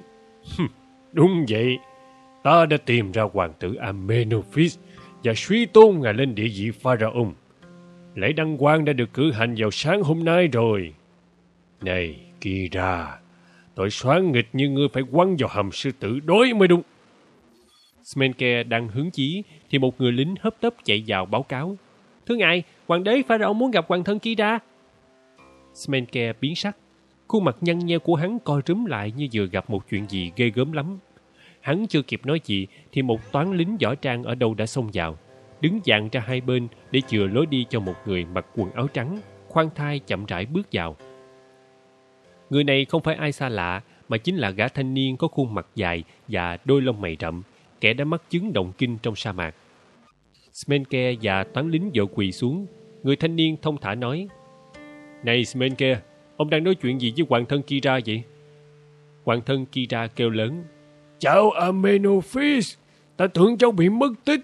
Speaker 1: "Đúng vậy, ta đã tìm ra hoàng tử Amenophis và suy tôn ngài lên địa vị Pharaoh. Lễ đăng quang đã được cử hành vào sáng hôm nay rồi. Này Kira, tội soán nghịch như ngươi phải quăng vào hầm sư tử đối mới đúng." Smenke đang hướng chí thì một người lính hấp tấp chạy vào báo cáo: "Thưa ngài, hoàng đế Pharaoh muốn gặp hoàng thân Kira." Smenke biến sắc, khuôn mặt nhăn nheo của hắn co rúm lại như vừa gặp một chuyện gì ghê gớm lắm. Hắn chưa kịp nói gì thì một toán lính võ trang ở đâu đã xông vào, đứng dàn ra hai bên để chừa lối đi cho một người mặc quần áo trắng, khoan thai chậm rãi bước vào. Người này không phải ai xa lạ, mà chính là gã thanh niên có khuôn mặt dài và đôi lông mày rậm, kẻ đã mắc chứng động kinh trong sa mạc. Smenke và toán lính vội quỳ xuống. Người thanh niên thông thả nói: "Này Smenke, ông đang nói chuyện gì với hoàng thân Kira vậy?" Hoàng thân Kira kêu lớn: "Cháu Amenophis, ta tưởng cháu bị mất tích."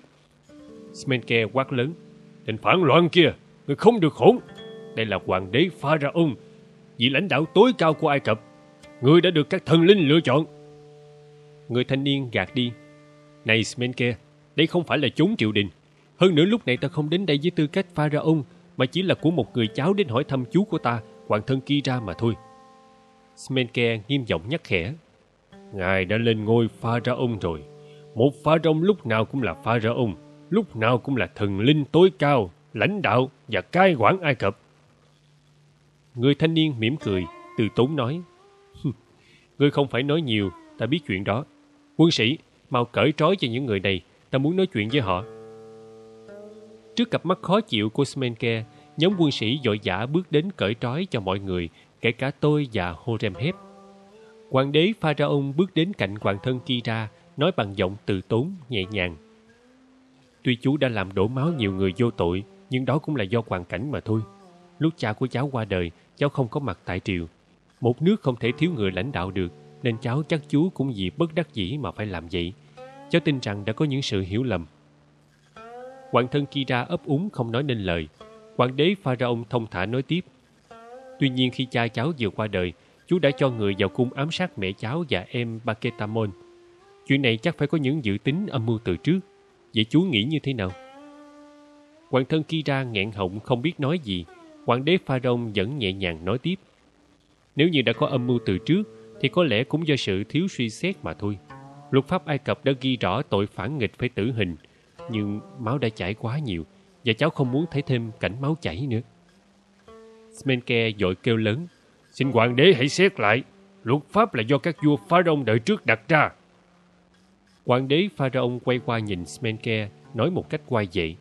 Speaker 1: Smenke quát lớn: "Tên phản loạn kia, người không được hỗn. Đây là hoàng đế Pharaoh, vị lãnh đạo tối cao của Ai Cập. Người đã được các thần linh lựa chọn." Người thanh niên gạt đi: "Này Smenke, đây không phải là chốn triều đình. Hơn nữa lúc này ta không đến đây với tư cách Pharaoh, mà chỉ là của một người cháu đến hỏi thăm chú của ta, hoàng thân Kira mà thôi." Smenke nghiêm giọng nhắc khẽ: "Ngài đã lên ngôi Pharaoh rồi. Một Pharaoh lúc nào cũng là Pharaoh, lúc nào cũng là thần linh tối cao, lãnh đạo và cai quản Ai Cập." Người thanh niên mỉm cười, từ tốn nói: "Ngươi không phải nói nhiều, ta biết chuyện đó. Quân sĩ, mau cởi trói cho những người này, ta muốn nói chuyện với họ." Trước cặp mắt khó chịu của Smenke, nhóm quân sĩ vội vã bước đến cởi trói cho mọi người, kể cả tôi và Horemheb. Hoàng đế Pharaoh bước đến cạnh hoàng thân Kira, nói bằng giọng từ tốn, nhẹ nhàng: "Tuy chú đã làm đổ máu nhiều người vô tội, nhưng đó cũng là do hoàn cảnh mà thôi. Lúc cha của cháu qua đời, cháu không có mặt tại triều. Một nước không thể thiếu người lãnh đạo được. nên cháu chắc chú cũng vì bất đắc dĩ mà phải làm vậy. Cháu tin rằng đã có những sự hiểu lầm. Hoàng thân Kira ấp úng không nói nên lời. Hoàng đế Pharaon thông thả nói tiếp. Tuy nhiên khi cha cháu vừa qua đời, chú đã cho người vào cung ám sát mẹ cháu và em Baketamon. Chuyện này chắc phải có những dự tính âm mưu từ trước. Vậy chú nghĩ như thế nào? Hoàng thân Kira nghẹn họng không biết nói gì. Hoàng đế Pharaon vẫn nhẹ nhàng nói tiếp. Nếu như đã có âm mưu từ trước, thì có lẽ cũng do sự thiếu suy xét mà thôi. Luật pháp Ai Cập đã ghi rõ tội phản nghịch phải tử hình, nhưng máu đã chảy quá nhiều, và cháu không muốn thấy thêm cảnh máu chảy nữa. Smenke vội kêu lớn. Xin hoàng đế hãy xét lại. Luật pháp là do các vua Pharaon đời trước đặt ra. Hoàng đế Pharaon quay qua nhìn Smenke, nói một cách quay vệ.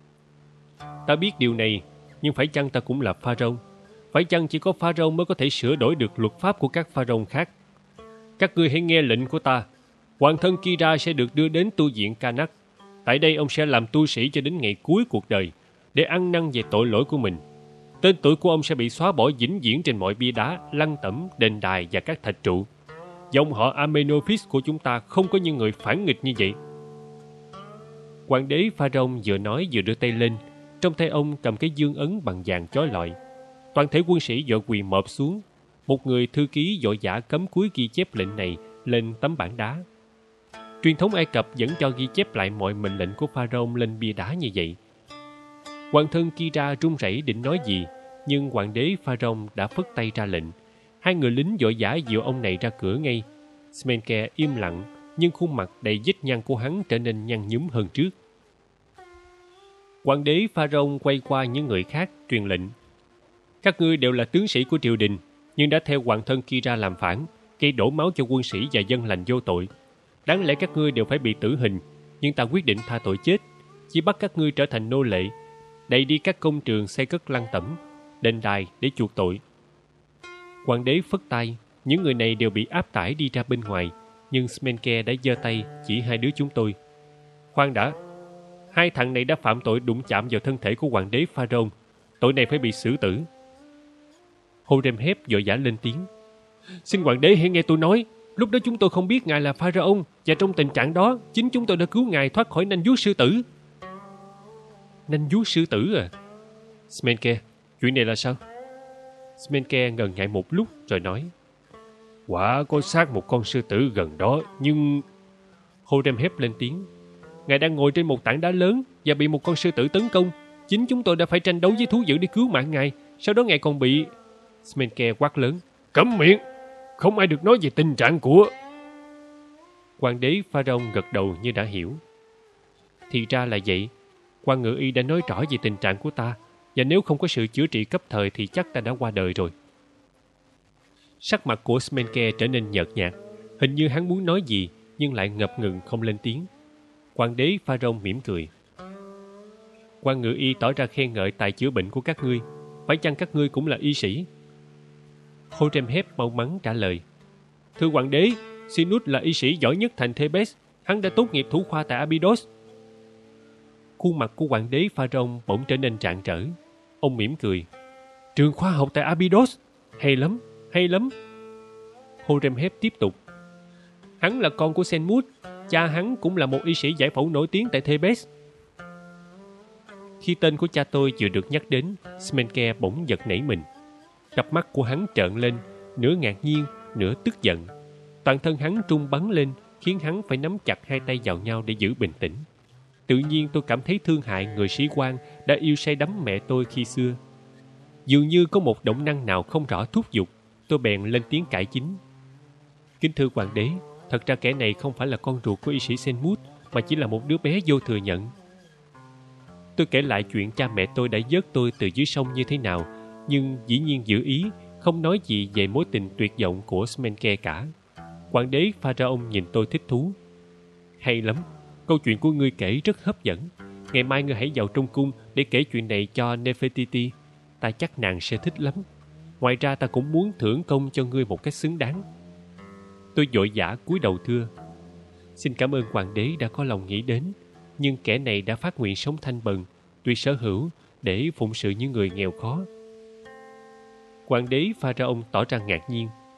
Speaker 1: Ta biết điều này, nhưng phải chăng ta cũng là Pharaon? Phải chăng chỉ có Pharaon mới có thể sửa đổi được luật pháp của các Pharaon khác? Các ngươi hãy nghe lệnh của ta. Hoàng thân Kira sẽ được đưa đến tu viện Karnak. Tại đây ông sẽ làm tu sĩ cho đến ngày cuối cuộc đời, để ăn năn về tội lỗi của mình. Tên tuổi của ông sẽ bị xóa bỏ vĩnh viễn trên mọi bia đá, lăng tẩm, đền đài và các thạch trụ. Dòng họ Amenophis của chúng ta không có những người phản nghịch như vậy. Hoàng đế Pharaon vừa nói vừa đưa tay lên. Trong tay ông cầm cái dương ấn bằng vàng chói lọi. Toàn thể quân sĩ vội quỳ mọp xuống. Một người thư ký vội vã cắm cúi ghi chép lệnh này lên tấm bảng đá. Truyền thống Ai Cập vẫn cho ghi chép lại mọi mệnh lệnh của Pharaon lên bia đá như vậy. Hoàng thân Kira run rẩy định nói gì, nhưng hoàng đế Pharaon đã phất tay ra lệnh. Hai người lính vội vã dìu ông này ra cửa ngay. Smenke im lặng, nhưng khuôn mặt đầy vết nhăn của hắn trở nên nhăn nhúm hơn trước. Hoàng đế Pharaon quay qua những người khác truyền lệnh. Các ngươi đều là tướng sĩ của triều đình, nhưng đã theo hoàng thân Kira làm phản, gây đổ máu cho quân sĩ và dân lành vô tội. Đáng lẽ các ngươi đều phải bị tử hình, nhưng ta quyết định tha tội chết, chỉ bắt các ngươi trở thành nô lệ, đẩy đi các công trường xây cất lăng tẩm, đền đài để chuộc tội. Hoàng đế phất tay, những người này đều bị áp tải đi ra bên ngoài, nhưng Smenke đã giơ tay chỉ hai đứa chúng tôi. Khoan đã, hai thằng này đã phạm tội đụng chạm vào thân thể của hoàng đế Pharaon, tội này phải bị xử tử. Horemheb vội vã lên tiếng. Xin hoàng đế hãy nghe tôi nói. Lúc đó chúng tôi không biết ngài là Pharaon, và trong tình trạng đó, chính chúng tôi đã cứu ngài thoát khỏi nanh vuốt sư tử. Nanh vuốt sư tử à? Smenke, chuyện này là sao? Smenke ngần ngại một lúc rồi nói. Quả có xác một con sư tử gần đó, nhưng... Horemheb lên tiếng. Ngài đang ngồi trên một tảng đá lớn và bị một con sư tử tấn công. Chính chúng tôi đã phải tranh đấu với thú dữ để cứu mạng ngài. Sau đó ngài còn bị... Smenke quát lớn. Cấm miệng! Không ai được nói về tình trạng của... Hoàng đế Pharaon gật đầu như đã hiểu. Thì ra là vậy. Quan ngự y đã nói rõ về tình trạng của ta, và nếu không có sự chữa trị cấp thời thì chắc ta đã qua đời rồi. Sắc mặt của Smenke trở nên nhợt nhạt. Hình như hắn muốn nói gì, nhưng lại ngập ngừng không lên tiếng. Hoàng đế Pharaon mỉm cười. Quan ngự y tỏ ra khen ngợi tài chữa bệnh của các ngươi. Phải chăng các ngươi cũng là y sĩ? Horemheb mau mắn trả lời. Thưa hoàng đế, Sinus là y sĩ giỏi nhất thành Thebes. Hắn đã tốt nghiệp thủ khoa tại Abydos. Khuôn mặt của hoàng đế Pharaon bỗng trở nên rạng rỡ. Ông mỉm cười. Trường khoa học tại Abydos? Hay lắm, hay lắm. Horemheb tiếp tục. Hắn là con của Senmut. Cha hắn cũng là một y sĩ giải phẫu nổi tiếng tại Thebes. Khi tên của cha tôi vừa được nhắc đến, Smenke bỗng giật nảy mình. Cặp mắt của hắn trợn lên, nửa ngạc nhiên, nửa tức giận. Toàn thân hắn trung bắn lên, khiến hắn phải nắm chặt hai tay vào nhau để giữ bình tĩnh. Tự nhiên tôi cảm thấy thương hại người sĩ quan đã yêu say đắm mẹ tôi khi xưa. Dường như có một động năng nào không rõ thúc giục, tôi bèn lên tiếng cải chính. Kính thưa hoàng đế, thật ra kẻ này không phải là con ruột của y sĩ Senmut, mà chỉ là một đứa bé vô thừa nhận. Tôi kể lại chuyện cha mẹ tôi đã vớt tôi từ dưới sông như thế nào, nhưng dĩ nhiên giữ ý, không nói gì về mối tình tuyệt vọng của Smenke cả. Hoàng đế Pharaon nhìn tôi thích thú. Hay lắm, câu chuyện của ngươi kể rất hấp dẫn. Ngày mai ngươi hãy vào trong cung để kể chuyện này cho Nefertiti. Ta chắc nàng sẽ thích lắm. Ngoài ra ta cũng muốn thưởng công cho ngươi một cách xứng đáng. Tôi vội vã cúi đầu thưa. Xin cảm ơn hoàng đế đã có lòng nghĩ đến, nhưng kẻ này đã phát nguyện sống thanh bần, tuyệt sở hữu để phụng sự những người nghèo khó. Hoàng đế Pharaon tỏ ra ngạc nhiên.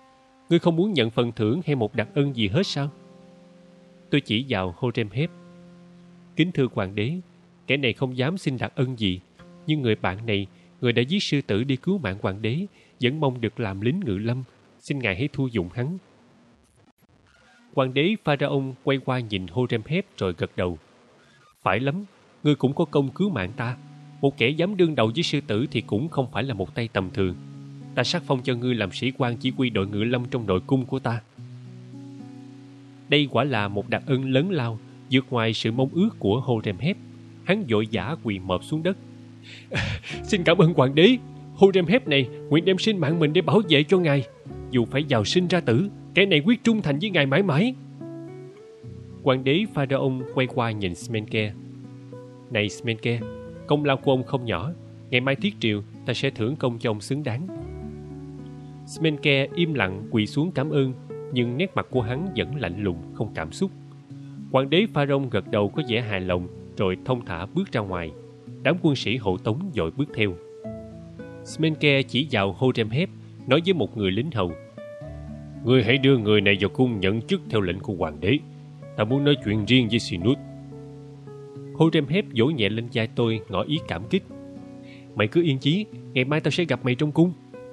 Speaker 1: Ngươi không muốn nhận phần thưởng hay một đặc ân gì hết sao? Tôi chỉ vào Horemheb. Kính thưa hoàng đế, kẻ này không dám xin đặc ân gì, nhưng người bạn này, người đã giết sư tử đi cứu mạng hoàng đế, vẫn mong được làm lính ngự lâm. Xin ngài hãy thu dụng hắn. Hoàng đế Pharaon quay qua nhìn Horemheb rồi gật đầu. Phải lắm, ngươi cũng có công cứu mạng ta. Một kẻ dám đương đầu với sư tử thì cũng không phải là một tay tầm thường. Ta sắc phong cho ngươi làm sĩ quan chỉ huy đội ngự lâm trong nội cung của ta. Đây quả là một đặc ân lớn lao, vượt ngoài sự mong ước của Horemheb. Hắn vội vã quỳ mọp xuống đất. Xin cảm ơn hoàng đế. Horemheb này nguyện đem sinh mạng mình để bảo vệ cho ngài. Dù phải vào sinh ra tử, kẻ này quyết trung thành với ngài mãi mãi. Hoàng đế Pharaon quay qua nhìn Smenke. Này Smenke, công lao của ông không nhỏ. Ngày mai tiết triều, ta sẽ thưởng công cho ông xứng đáng. Smenke im lặng quỳ xuống cảm ơn, nhưng nét mặt của hắn vẫn lạnh lùng, không cảm xúc. Hoàng đế Pharaon gật đầu có vẻ hài lòng, rồi thông thả bước ra ngoài. Đám quân sĩ hộ tống vội bước theo. Smenke chỉ vào Horemheb, nói với một người lính hầu. Ngươi hãy đưa người này vào cung nhận chức theo lệnh của hoàng đế. Ta muốn nói chuyện riêng với Sinut. Horemheb vỗ nhẹ lên vai tôi, ngỏ ý cảm kích. Mày cứ yên chí, ngày mai tao sẽ gặp mày trong cung.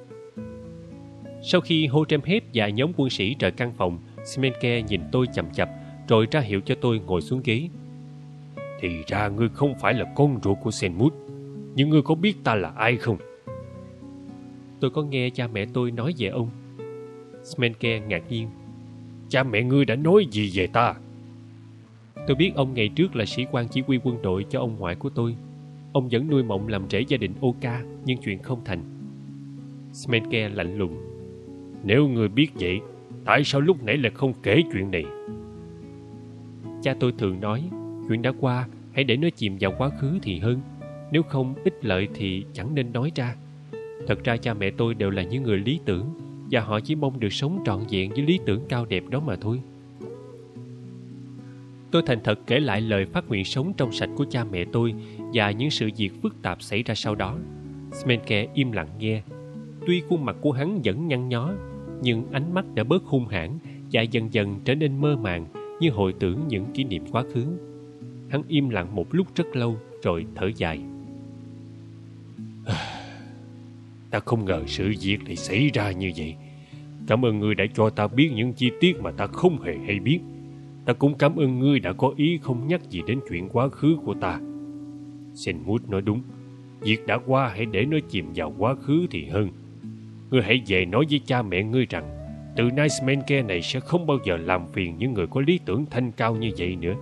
Speaker 1: Sau khi Horemheb và nhóm quân sĩ rời căn phòng, Smenke nhìn tôi chằm chằm, rồi ra hiệu cho tôi ngồi xuống ghế. Thì ra ngươi không phải là con ruột của Senmut, nhưng ngươi có biết ta là ai không? Tôi có nghe cha mẹ tôi nói về ông. Smenke ngạc nhiên. Cha mẹ ngươi đã nói gì về ta? Tôi biết ông ngày trước là sĩ quan chỉ huy quân đội cho ông ngoại của tôi. Ông vẫn nuôi mộng làm rể gia đình Oka, nhưng chuyện không thành. Smenke lạnh lùng. Nếu ngươi biết vậy, tại sao lúc nãy lại không kể chuyện này? Cha tôi thường nói, chuyện đã qua, hãy để nó chìm vào quá khứ thì hơn. Nếu không ích lợi thì chẳng nên nói ra. Thật ra cha mẹ tôi đều là những người lý tưởng, và họ chỉ mong được sống trọn vẹn với lý tưởng cao đẹp đó mà thôi. Tôi thành thật kể lại lời phát nguyện sống trong sạch của cha mẹ tôi và những sự việc phức tạp xảy ra sau đó. Smenke im lặng nghe. Tuy khuôn mặt của hắn vẫn nhăn nhó, nhưng ánh mắt đã bớt hung hãn và dần dần trở nên mơ màng, như hồi tưởng những kỷ niệm quá khứ. Hắn im lặng một lúc rất lâu rồi thở dài. Ta không ngờ sự việc lại xảy ra như vậy. Cảm ơn ngươi đã cho ta biết những chi tiết mà ta không hề hay biết. Ta cũng cảm ơn ngươi đã có ý không nhắc gì đến chuyện quá khứ của ta. Senmut nói đúng, việc đã qua hãy để nó chìm vào quá khứ thì hơn. Ngươi hãy về nói với cha mẹ ngươi rằng từ nay Smenke này sẽ không bao giờ làm phiền những người có lý tưởng thanh cao như vậy nữa.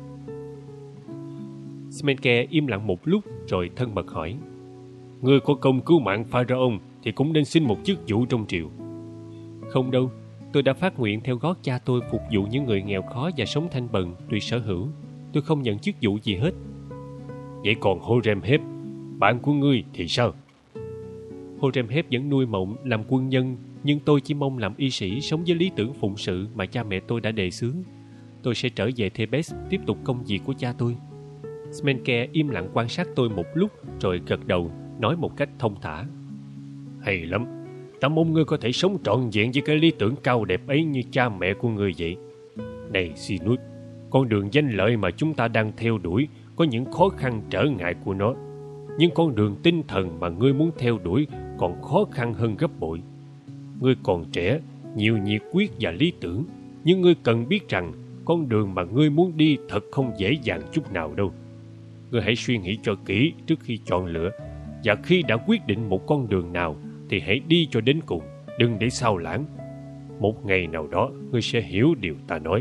Speaker 1: Smenke im lặng một lúc rồi thân mật hỏi. Ngươi có công cứu mạng Pharaon thì cũng nên xin một chức vụ trong triều. Không đâu, tôi đã phát nguyện theo gót cha tôi phục vụ những người nghèo khó và sống thanh bần tùy sở hữu. Tôi không nhận chức vụ gì hết. Vậy còn Horemheb, bạn của ngươi thì sao? Horemheb vẫn nuôi mộng làm quân nhân, nhưng tôi chỉ mong làm y sĩ sống với lý tưởng phụng sự mà cha mẹ tôi đã đề xướng. Tôi sẽ trở về Thebes tiếp tục công việc của cha tôi. Smenke im lặng quan sát tôi một lúc rồi gật đầu, nói một cách thông thả. Hay lắm, ta mong ngươi có thể sống trọn vẹn với cái lý tưởng cao đẹp ấy như cha mẹ của ngươi vậy. Này Sinut, con đường danh lợi mà chúng ta đang theo đuổi có những khó khăn trở ngại của nó. Nhưng con đường tinh thần mà ngươi muốn theo đuổi còn khó khăn hơn gấp bội. Ngươi còn trẻ, nhiều nhiệt quyết và lý tưởng, nhưng ngươi cần biết rằng con đường mà ngươi muốn đi thật không dễ dàng chút nào đâu. Ngươi hãy suy nghĩ cho kỹ trước khi chọn lựa, và khi đã quyết định một con đường nào thì hãy đi cho đến cùng, đừng để sao lãng. Một ngày nào đó ngươi sẽ hiểu điều ta nói.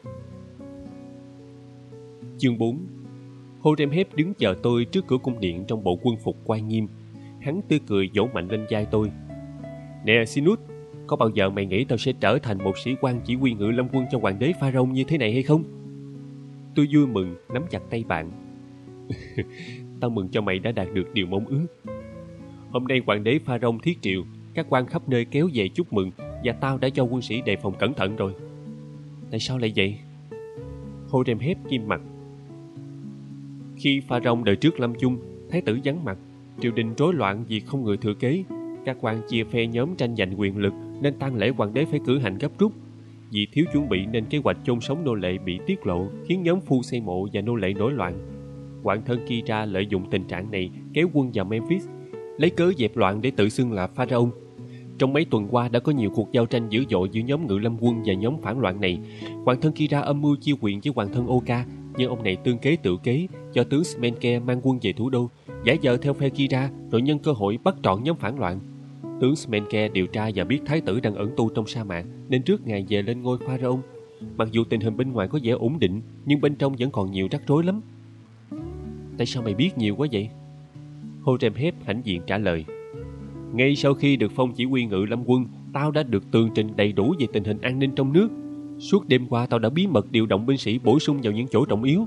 Speaker 1: Chương bốn. Horemheb đứng chờ tôi trước cửa cung điện trong bộ quân phục oai nghiêm. Hắn tươi cười vỗ mạnh lên vai tôi. Nè Sinut, có bao giờ mày nghĩ tao sẽ trở thành một sĩ quan chỉ huy ngự lâm quân cho hoàng đế Pharaon như thế này hay không? Tôi vui mừng nắm chặt tay bạn. Tao mừng cho mày đã đạt được điều mong ước. Hôm nay hoàng đế Pharaon thiết triệu, các quan khắp nơi kéo về chúc mừng, và tao đã cho quân sĩ đề phòng cẩn thận rồi. Tại sao lại vậy? Horemheb nghiêm mặt. Khi Pharaon đời trước lâm chung, thái tử vắng mặt, triều đình rối loạn vì không người thừa kế. Các quan chia phe nhóm tranh giành quyền lực, nên tang lễ hoàng đế phải cử hành gấp rút. Vì thiếu chuẩn bị nên kế hoạch chôn sống nô lệ bị tiết lộ, khiến nhóm phu xây mộ và nô lệ nổi loạn. Hoàng thân Kira lợi dụng tình trạng này kéo quân vào Memphis, lấy cớ dẹp loạn để tự xưng là pharaoh. Trong mấy tuần qua đã có nhiều cuộc giao tranh dữ dội giữa nhóm ngự lâm quân và nhóm phản loạn này. Hoàng thân Kira âm mưu chia quyền với hoàng thân Oka, nhưng ông này tương kế tự kế, cho tướng Smenke mang quân về thủ đô, giả vờ theo phe Kira rồi nhân cơ hội bắt trọn nhóm phản loạn. Tướng Smenke điều tra và biết thái tử đang ẩn tu trong sa mạc, nên trước ngày về lên ngôi pharaoh. Mặc dù tình hình bên ngoài có vẻ ổn định, nhưng bên trong vẫn còn nhiều rắc rối lắm. Tại sao mày biết nhiều quá vậy? Horemheb hãnh diện trả lời. Ngay sau khi được phong chỉ huy ngự lâm quân, tao đã được tường trình đầy đủ về tình hình an ninh trong nước. Suốt đêm qua tao đã bí mật điều động binh sĩ bổ sung vào những chỗ trọng yếu.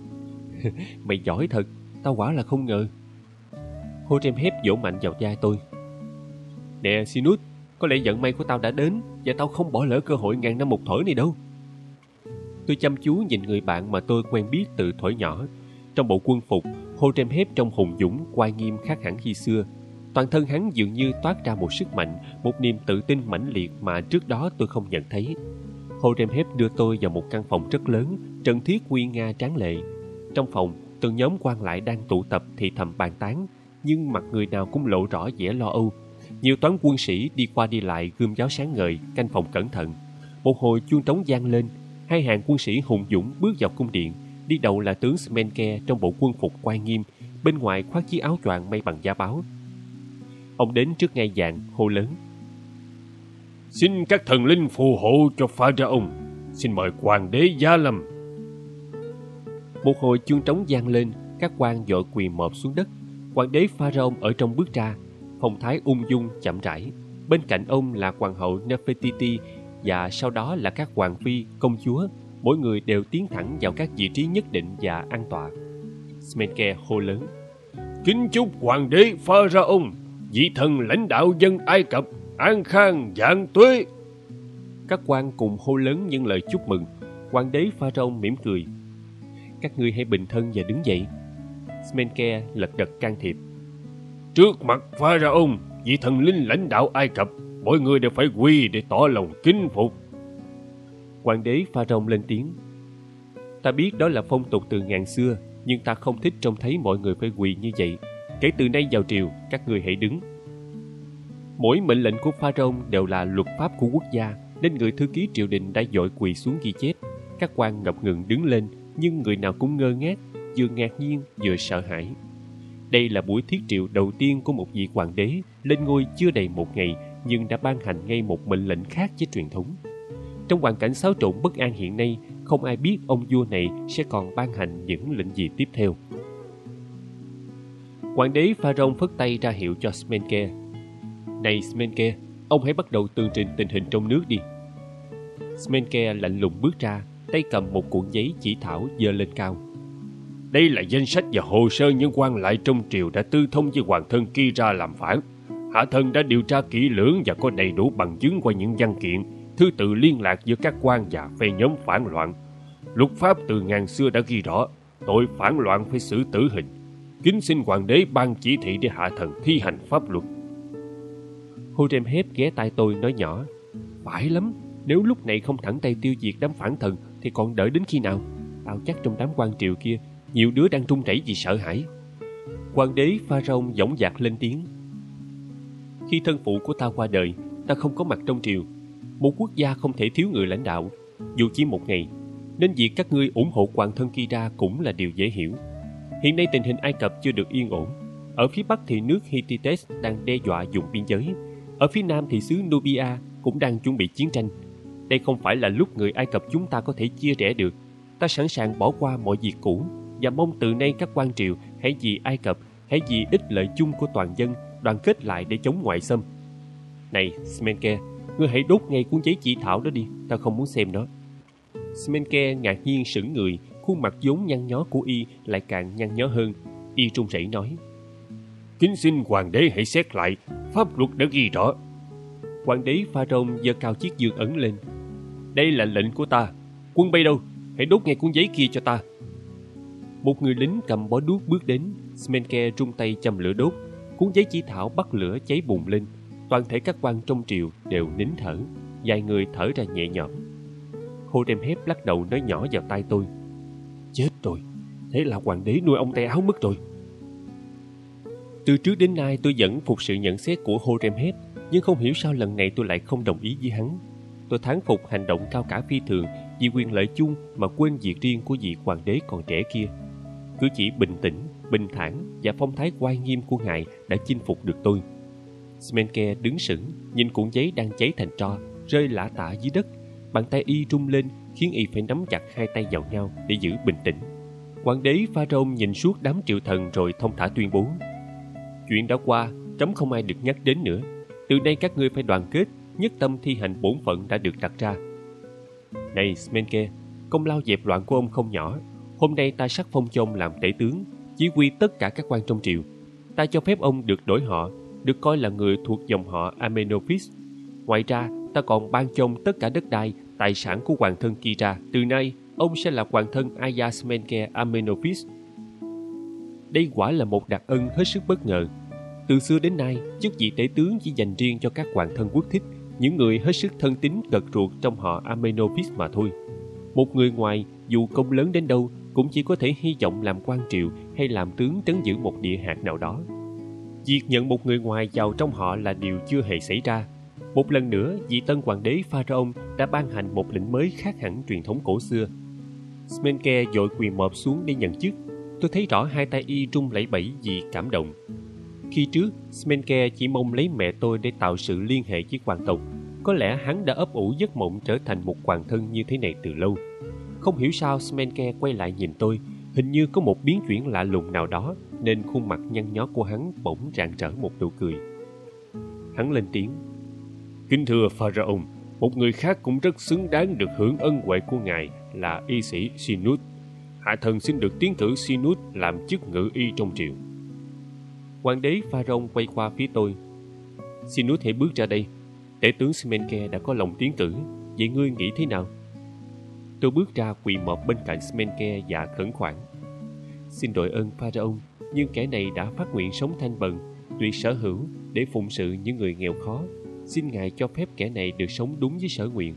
Speaker 1: Mày giỏi thật, tao quả là không ngờ. Horemheb vỗ mạnh vào vai tôi. Nè Sinus, có lẽ vận may của tao đã đến, và tao không bỏ lỡ cơ hội ngàn năm một thổi này đâu. Tôi chăm chú nhìn người bạn mà tôi quen biết từ thuở nhỏ. Trong bộ quân phục, Horemheb trông hùng dũng, oai nghiêm khác hẳn khi xưa. Toàn thân hắn dường như toát ra một sức mạnh, một niềm tự tin mãnh liệt mà trước đó tôi không nhận thấy. Horemheb đưa tôi vào một căn phòng rất lớn, trần thiết nguy nga tráng lệ. Trong phòng, từng nhóm quan lại đang tụ tập thì thầm bàn tán, nhưng mặt người nào cũng lộ rõ vẻ lo âu. Nhiều toán quân sĩ đi qua đi lại gươm giáo sáng ngời, canh phòng cẩn thận. Một hồi chuông trống vang lên, hai hàng quân sĩ hùng dũng bước vào cung điện. Đi đầu là tướng Smenke trong bộ quân phục oai nghiêm, bên ngoài khoác chiếc áo choàng may bằng da báo. Ông đến trước ngai vàng, hô lớn. Xin các thần linh phù hộ cho pharaoh. Xin mời hoàng đế Gia Lâm. Một hồi chuông trống vang lên, các quan vội quỳ mọp xuống đất. Hoàng đế pharaoh ở trong bước ra, phong thái ung dung chậm rãi. Bên cạnh ông là hoàng hậu Nefertiti và sau đó là các hoàng phi, công chúa. Mỗi người đều tiến thẳng vào các vị trí nhất định và an tọa. Smenke hô lớn. Kính chúc hoàng đế pharaoh, vị thần lãnh đạo dân Ai Cập, an khang vạn tuế. Các quan cùng hô lớn những lời chúc mừng. Hoàng đế pharaoh mỉm cười. Các ngươi hãy bình thân và đứng dậy. Smenke lật đật can thiệp. Trước mặt pharaoh, vị thần linh lãnh đạo Ai Cập, mỗi người đều phải quỳ để tỏ lòng kính phục. Hoàng đế pharaoh lên tiếng. Ta biết đó là phong tục từ ngàn xưa, nhưng ta không thích trông thấy mọi người phải quỳ như vậy. Kể từ nay vào triều, các ngươi hãy đứng. Mỗi mệnh lệnh của pharaoh đều là luật pháp của quốc gia, nên người thư ký triều đình đã vội quỳ xuống ghi chép. Các quan ngập ngừng đứng lên, nhưng người nào cũng ngơ ngác, vừa ngạc nhiên vừa sợ hãi. Đây là buổi thiết triệu đầu tiên của một vị hoàng đế lên ngôi chưa đầy một ngày, nhưng đã ban hành ngay một mệnh lệnh khác với truyền thống. Trong hoàn cảnh xáo trộn bất an hiện nay, không ai biết ông vua này sẽ còn ban hành những lệnh gì tiếp theo. Hoàng đế pharaoh phất tay ra hiệu cho Smenke. Này Smenke, ông hãy bắt đầu tường trình tình hình trong nước đi. Smenke lạnh lùng bước ra, tay cầm một cuộn giấy chỉ thảo giơ lên cao. Đây là danh sách và hồ sơ những quan lại trong triều đã tư thông với hoàng thân Kira làm phản. Hạ thần đã điều tra kỹ lưỡng và có đầy đủ bằng chứng qua những văn kiện, thư tự liên lạc giữa các quan và phe nhóm phản loạn. Luật pháp từ ngàn xưa đã ghi rõ, tội phản loạn phải xử tử hình. Kính xin hoàng đế ban chỉ thị để hạ thần thi hành pháp luật. Horemheb ghé tai tôi nói nhỏ. Phải lắm, nếu lúc này không thẳng tay tiêu diệt đám phản thần thì còn đợi đến khi nào? Tao chắc trong đám quan triều kia nhiều đứa đang run rẩy vì sợ hãi. Hoàng đế pharaoh dõng dạc lên tiếng. Khi thân phụ của ta qua đời, ta không có mặt trong triều. Một quốc gia không thể thiếu người lãnh đạo, dù chỉ một ngày, nên việc các ngươi ủng hộ hoàng thân Kira cũng là điều dễ hiểu. Hiện nay tình hình Ai Cập chưa được yên ổn. Ở phía bắc thì nước Hittites đang đe dọa vùng biên giới. Ở phía nam thì xứ Nubia cũng đang chuẩn bị chiến tranh. Đây không phải là lúc người Ai Cập chúng ta có thể chia rẽ được. Ta sẵn sàng bỏ qua mọi việc cũ và mong từ nay các quan triều hãy vì Ai Cập, hãy vì ích lợi chung của toàn dân đoàn kết lại để chống ngoại xâm. Này Smenke, ngươi hãy đốt ngay cuốn giấy chỉ thảo đó đi, ta không muốn xem nó. Smenke ngạc nhiên sững người, khuôn mặt vốn nhăn nhó của y lại càng nhăn nhó hơn. Y run rẩy nói. Kính xin hoàng đế hãy xét lại, pháp luật đã ghi rõ. Hoàng đế pharaoh giơ cao chiếc dương ấn lên. Đây là lệnh của ta. Quân bay đâu? Hãy đốt ngay cuốn giấy kia cho ta. Một người lính cầm bó đuốc bước đến. Smenke rung tay châm lửa đốt. Cuốn giấy chỉ thảo bắt lửa cháy bùng lên. Toàn thể các quan trong triều đều nín thở, vài người thở ra nhẹ nhõm. Hotep lắc đầu nói nhỏ vào tai tôi: Chết rồi, thế là hoàng đế nuôi ông tay áo mất rồi. Từ trước đến nay tôi vẫn phục sự nhận xét của Hotep, nhưng không hiểu sao lần này tôi lại không đồng ý với hắn. Tôi thán phục hành động cao cả phi thường vì quyền lợi chung mà quên việc riêng của vị hoàng đế còn trẻ kia. Cử chỉ bình tĩnh, bình thản và phong thái oai nghiêm của ngài đã chinh phục được tôi. Smenke đứng sững, nhìn cuộn giấy đang cháy thành tro rơi lả tả dưới đất. Bàn tay y rung lên khiến y phải nắm chặt hai tay vào nhau để giữ bình tĩnh. Hoàng đế Pharaoh nhìn suốt đám triệu thần rồi thông thả tuyên bố: Chuyện đã qua, cấm không ai được nhắc đến nữa. Từ nay các ngươi phải đoàn kết, nhất tâm thi hành bổn phận đã được đặt ra. Này Smenke, công lao dẹp loạn của ông không nhỏ. Hôm nay ta sắc phong cho ông làm tể tướng, chỉ huy tất cả các quan trong triều. Ta cho phép ông được đổi họ, được coi là người thuộc dòng họ Amenophis. Ngoài ra, ta còn ban cho ông tất cả đất đai, tài sản của hoàng thân Kira. Từ nay, ông sẽ là hoàng thân Aya Smenke Amenophis. Đây quả là một đặc ân hết sức bất ngờ. Từ xưa đến nay, chức vị tể tướng chỉ dành riêng cho các hoàng thân quốc thích, những người hết sức thân tín cật ruột trong họ Amenophis mà thôi. Một người ngoài, dù công lớn đến đâu, cũng chỉ có thể hy vọng làm quan triều hay làm tướng trấn giữ một địa hạt nào đó. Việc nhận một người ngoài vào trong họ là điều chưa hề xảy ra. Một lần nữa, vị tân hoàng đế Pharaoh đã ban hành một lệnh mới khác hẳn truyền thống cổ xưa. Smenke vội quỳ mọp xuống để nhận chức. Tôi thấy rõ hai tay y run lẩy bẩy vì cảm động. Khi trước, Smenke chỉ mong lấy mẹ tôi để tạo sự liên hệ với hoàng tộc. Có lẽ hắn đã ấp ủ giấc mộng trở thành một hoàng thân như thế này từ lâu. Không hiểu sao Smenke quay lại nhìn tôi, hình như có một biến chuyển lạ lùng nào đó, nên khuôn mặt nhăn nhó của hắn bỗng rạng rỡ một nụ cười. Hắn lên tiếng: Kính thưa Pharaoh, một người khác cũng rất xứng đáng được hưởng ân huệ của ngài là y sĩ Sinut. Hạ thần xin được tiến cử Sinut làm chức ngự y trong triều. Hoàng đế Pharaoh quay qua phía tôi: Sinut hãy bước ra đây. Tể tướng Smenke đã có lòng tiến cử, vậy ngươi nghĩ thế nào? Tôi bước ra quỳ mọp bên cạnh Smenke và khẩn khoản: Xin đội ơn Pharaoh, nhưng kẻ này đã phát nguyện sống thanh bần, tuyệt sở hữu để phụng sự những người nghèo khó. Xin ngài cho phép kẻ này được sống đúng với sở nguyện.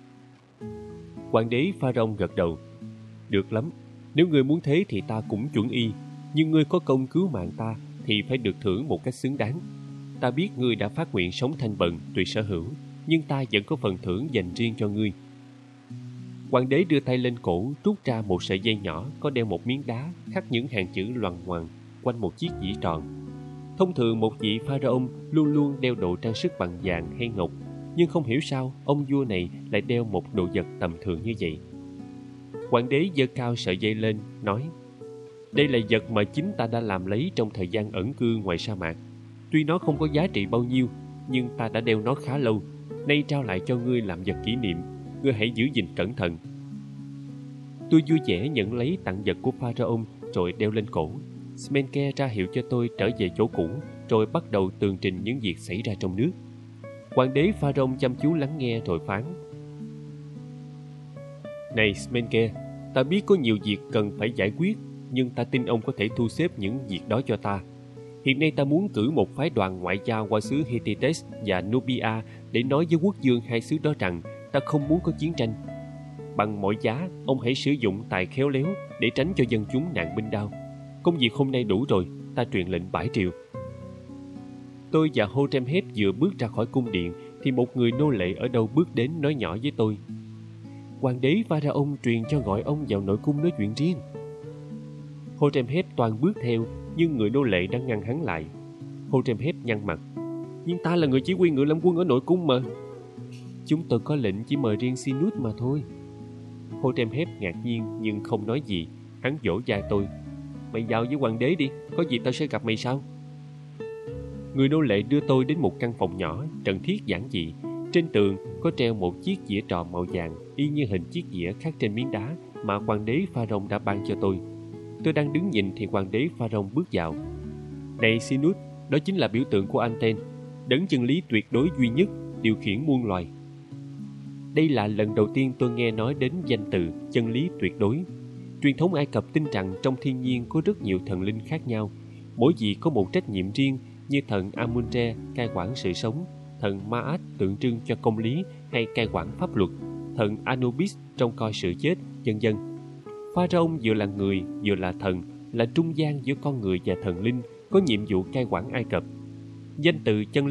Speaker 1: Hoàng đế Pharaoh gật đầu: Được lắm, nếu ngươi muốn thế thì ta cũng chuẩn y. Nhưng ngươi có công cứu mạng ta thì phải được thưởng một cách xứng đáng. Ta biết ngươi đã phát nguyện sống thanh bần, tùy sở hữu, nhưng ta vẫn có phần thưởng dành riêng cho ngươi. Hoàng đế đưa tay lên cổ, rút ra một sợi dây nhỏ có đeo một miếng đá khắc những hàng chữ loằng ngoằng quanh một chiếc dĩ tròn. Thông thường một vị Pharaoh luôn luôn đeo đồ trang sức bằng vàng hay ngọc, nhưng không hiểu sao ông vua này lại đeo một đồ vật tầm thường như vậy. Hoàng đế giơ cao sợi dây lên, nói: Đây là vật mà chính ta đã làm lấy trong thời gian ẩn cư ngoài sa mạc. Tuy nó không có giá trị bao nhiêu, nhưng ta đã đeo nó khá lâu. Nay trao lại cho ngươi làm vật kỷ niệm. Ngươi hãy giữ gìn cẩn thận. Tôi vui vẻ nhận lấy tặng vật của Pharaoh rồi đeo lên cổ. Smenke ra hiệu cho tôi trở về chỗ cũ, rồi bắt đầu tường trình những việc xảy ra trong nước. Hoàng đế Pharaoh chăm chú lắng nghe rồi phán: Này Smenke, ta biết có nhiều việc cần phải giải quyết, nhưng ta tin ông có thể thu xếp những việc đó cho ta. Hiện nay ta muốn cử một phái đoàn ngoại giao qua xứ Hittites và Nubia để nói với quốc vương hai xứ đó rằng ta không muốn có chiến tranh. Bằng mọi giá, ông hãy sử dụng tài khéo léo để tránh cho dân chúng nạn binh đao. Công việc hôm nay đủ rồi, ta truyền lệnh bãi triều. Tôi và Hotep vừa bước ra khỏi cung điện thì một người nô lệ ở đâu bước đến nói nhỏ với tôi: Hoàng đế Pharaoh truyền cho gọi ông vào nội cung nói chuyện riêng. Hotep toàn bước theo, nhưng người nô lệ đang ngăn hắn lại. Hotep nhăn mặt: Nhưng ta là người chỉ huy ngự lâm quân ở nội cung mà. Chúng tôi có lệnh chỉ mời riêng Sinut mà thôi. Hotep ngạc nhiên nhưng không nói gì. Hắn vỗ vai tôi: Mày vào với hoàng đế đi, có gì tao sẽ gặp mày sau. Người nô lệ đưa tôi đến một căn phòng nhỏ, trần thiết giản dị. Trên tường có treo một chiếc dĩa tròn màu vàng, y như hình chiếc dĩa khắc trên miếng đá mà hoàng đế Pharaoh đã ban cho tôi. Tôi đang đứng nhìn thì hoàng đế Pharaoh bước vào. Này Sinut, đó chính là biểu tượng của Anten, đấng chân lý tuyệt đối duy nhất, điều khiển muôn loài. Đây là lần đầu tiên tôi nghe nói đến danh từ chân lý tuyệt đối. Truyền thống Ai Cập tin rằng trong thiên nhiên có rất nhiều thần linh khác nhau, mỗi vị có một trách nhiệm riêng, như thần Amun-Re cai quản sự sống, thần Maat tượng trưng cho công lý hay cai quản pháp luật, thần Anubis trông coi sự chết, vân vân. Pharaoh vừa là người vừa là thần, là trung gian giữa con người và thần linh, có nhiệm vụ cai quản Ai Cập. Danh từ chân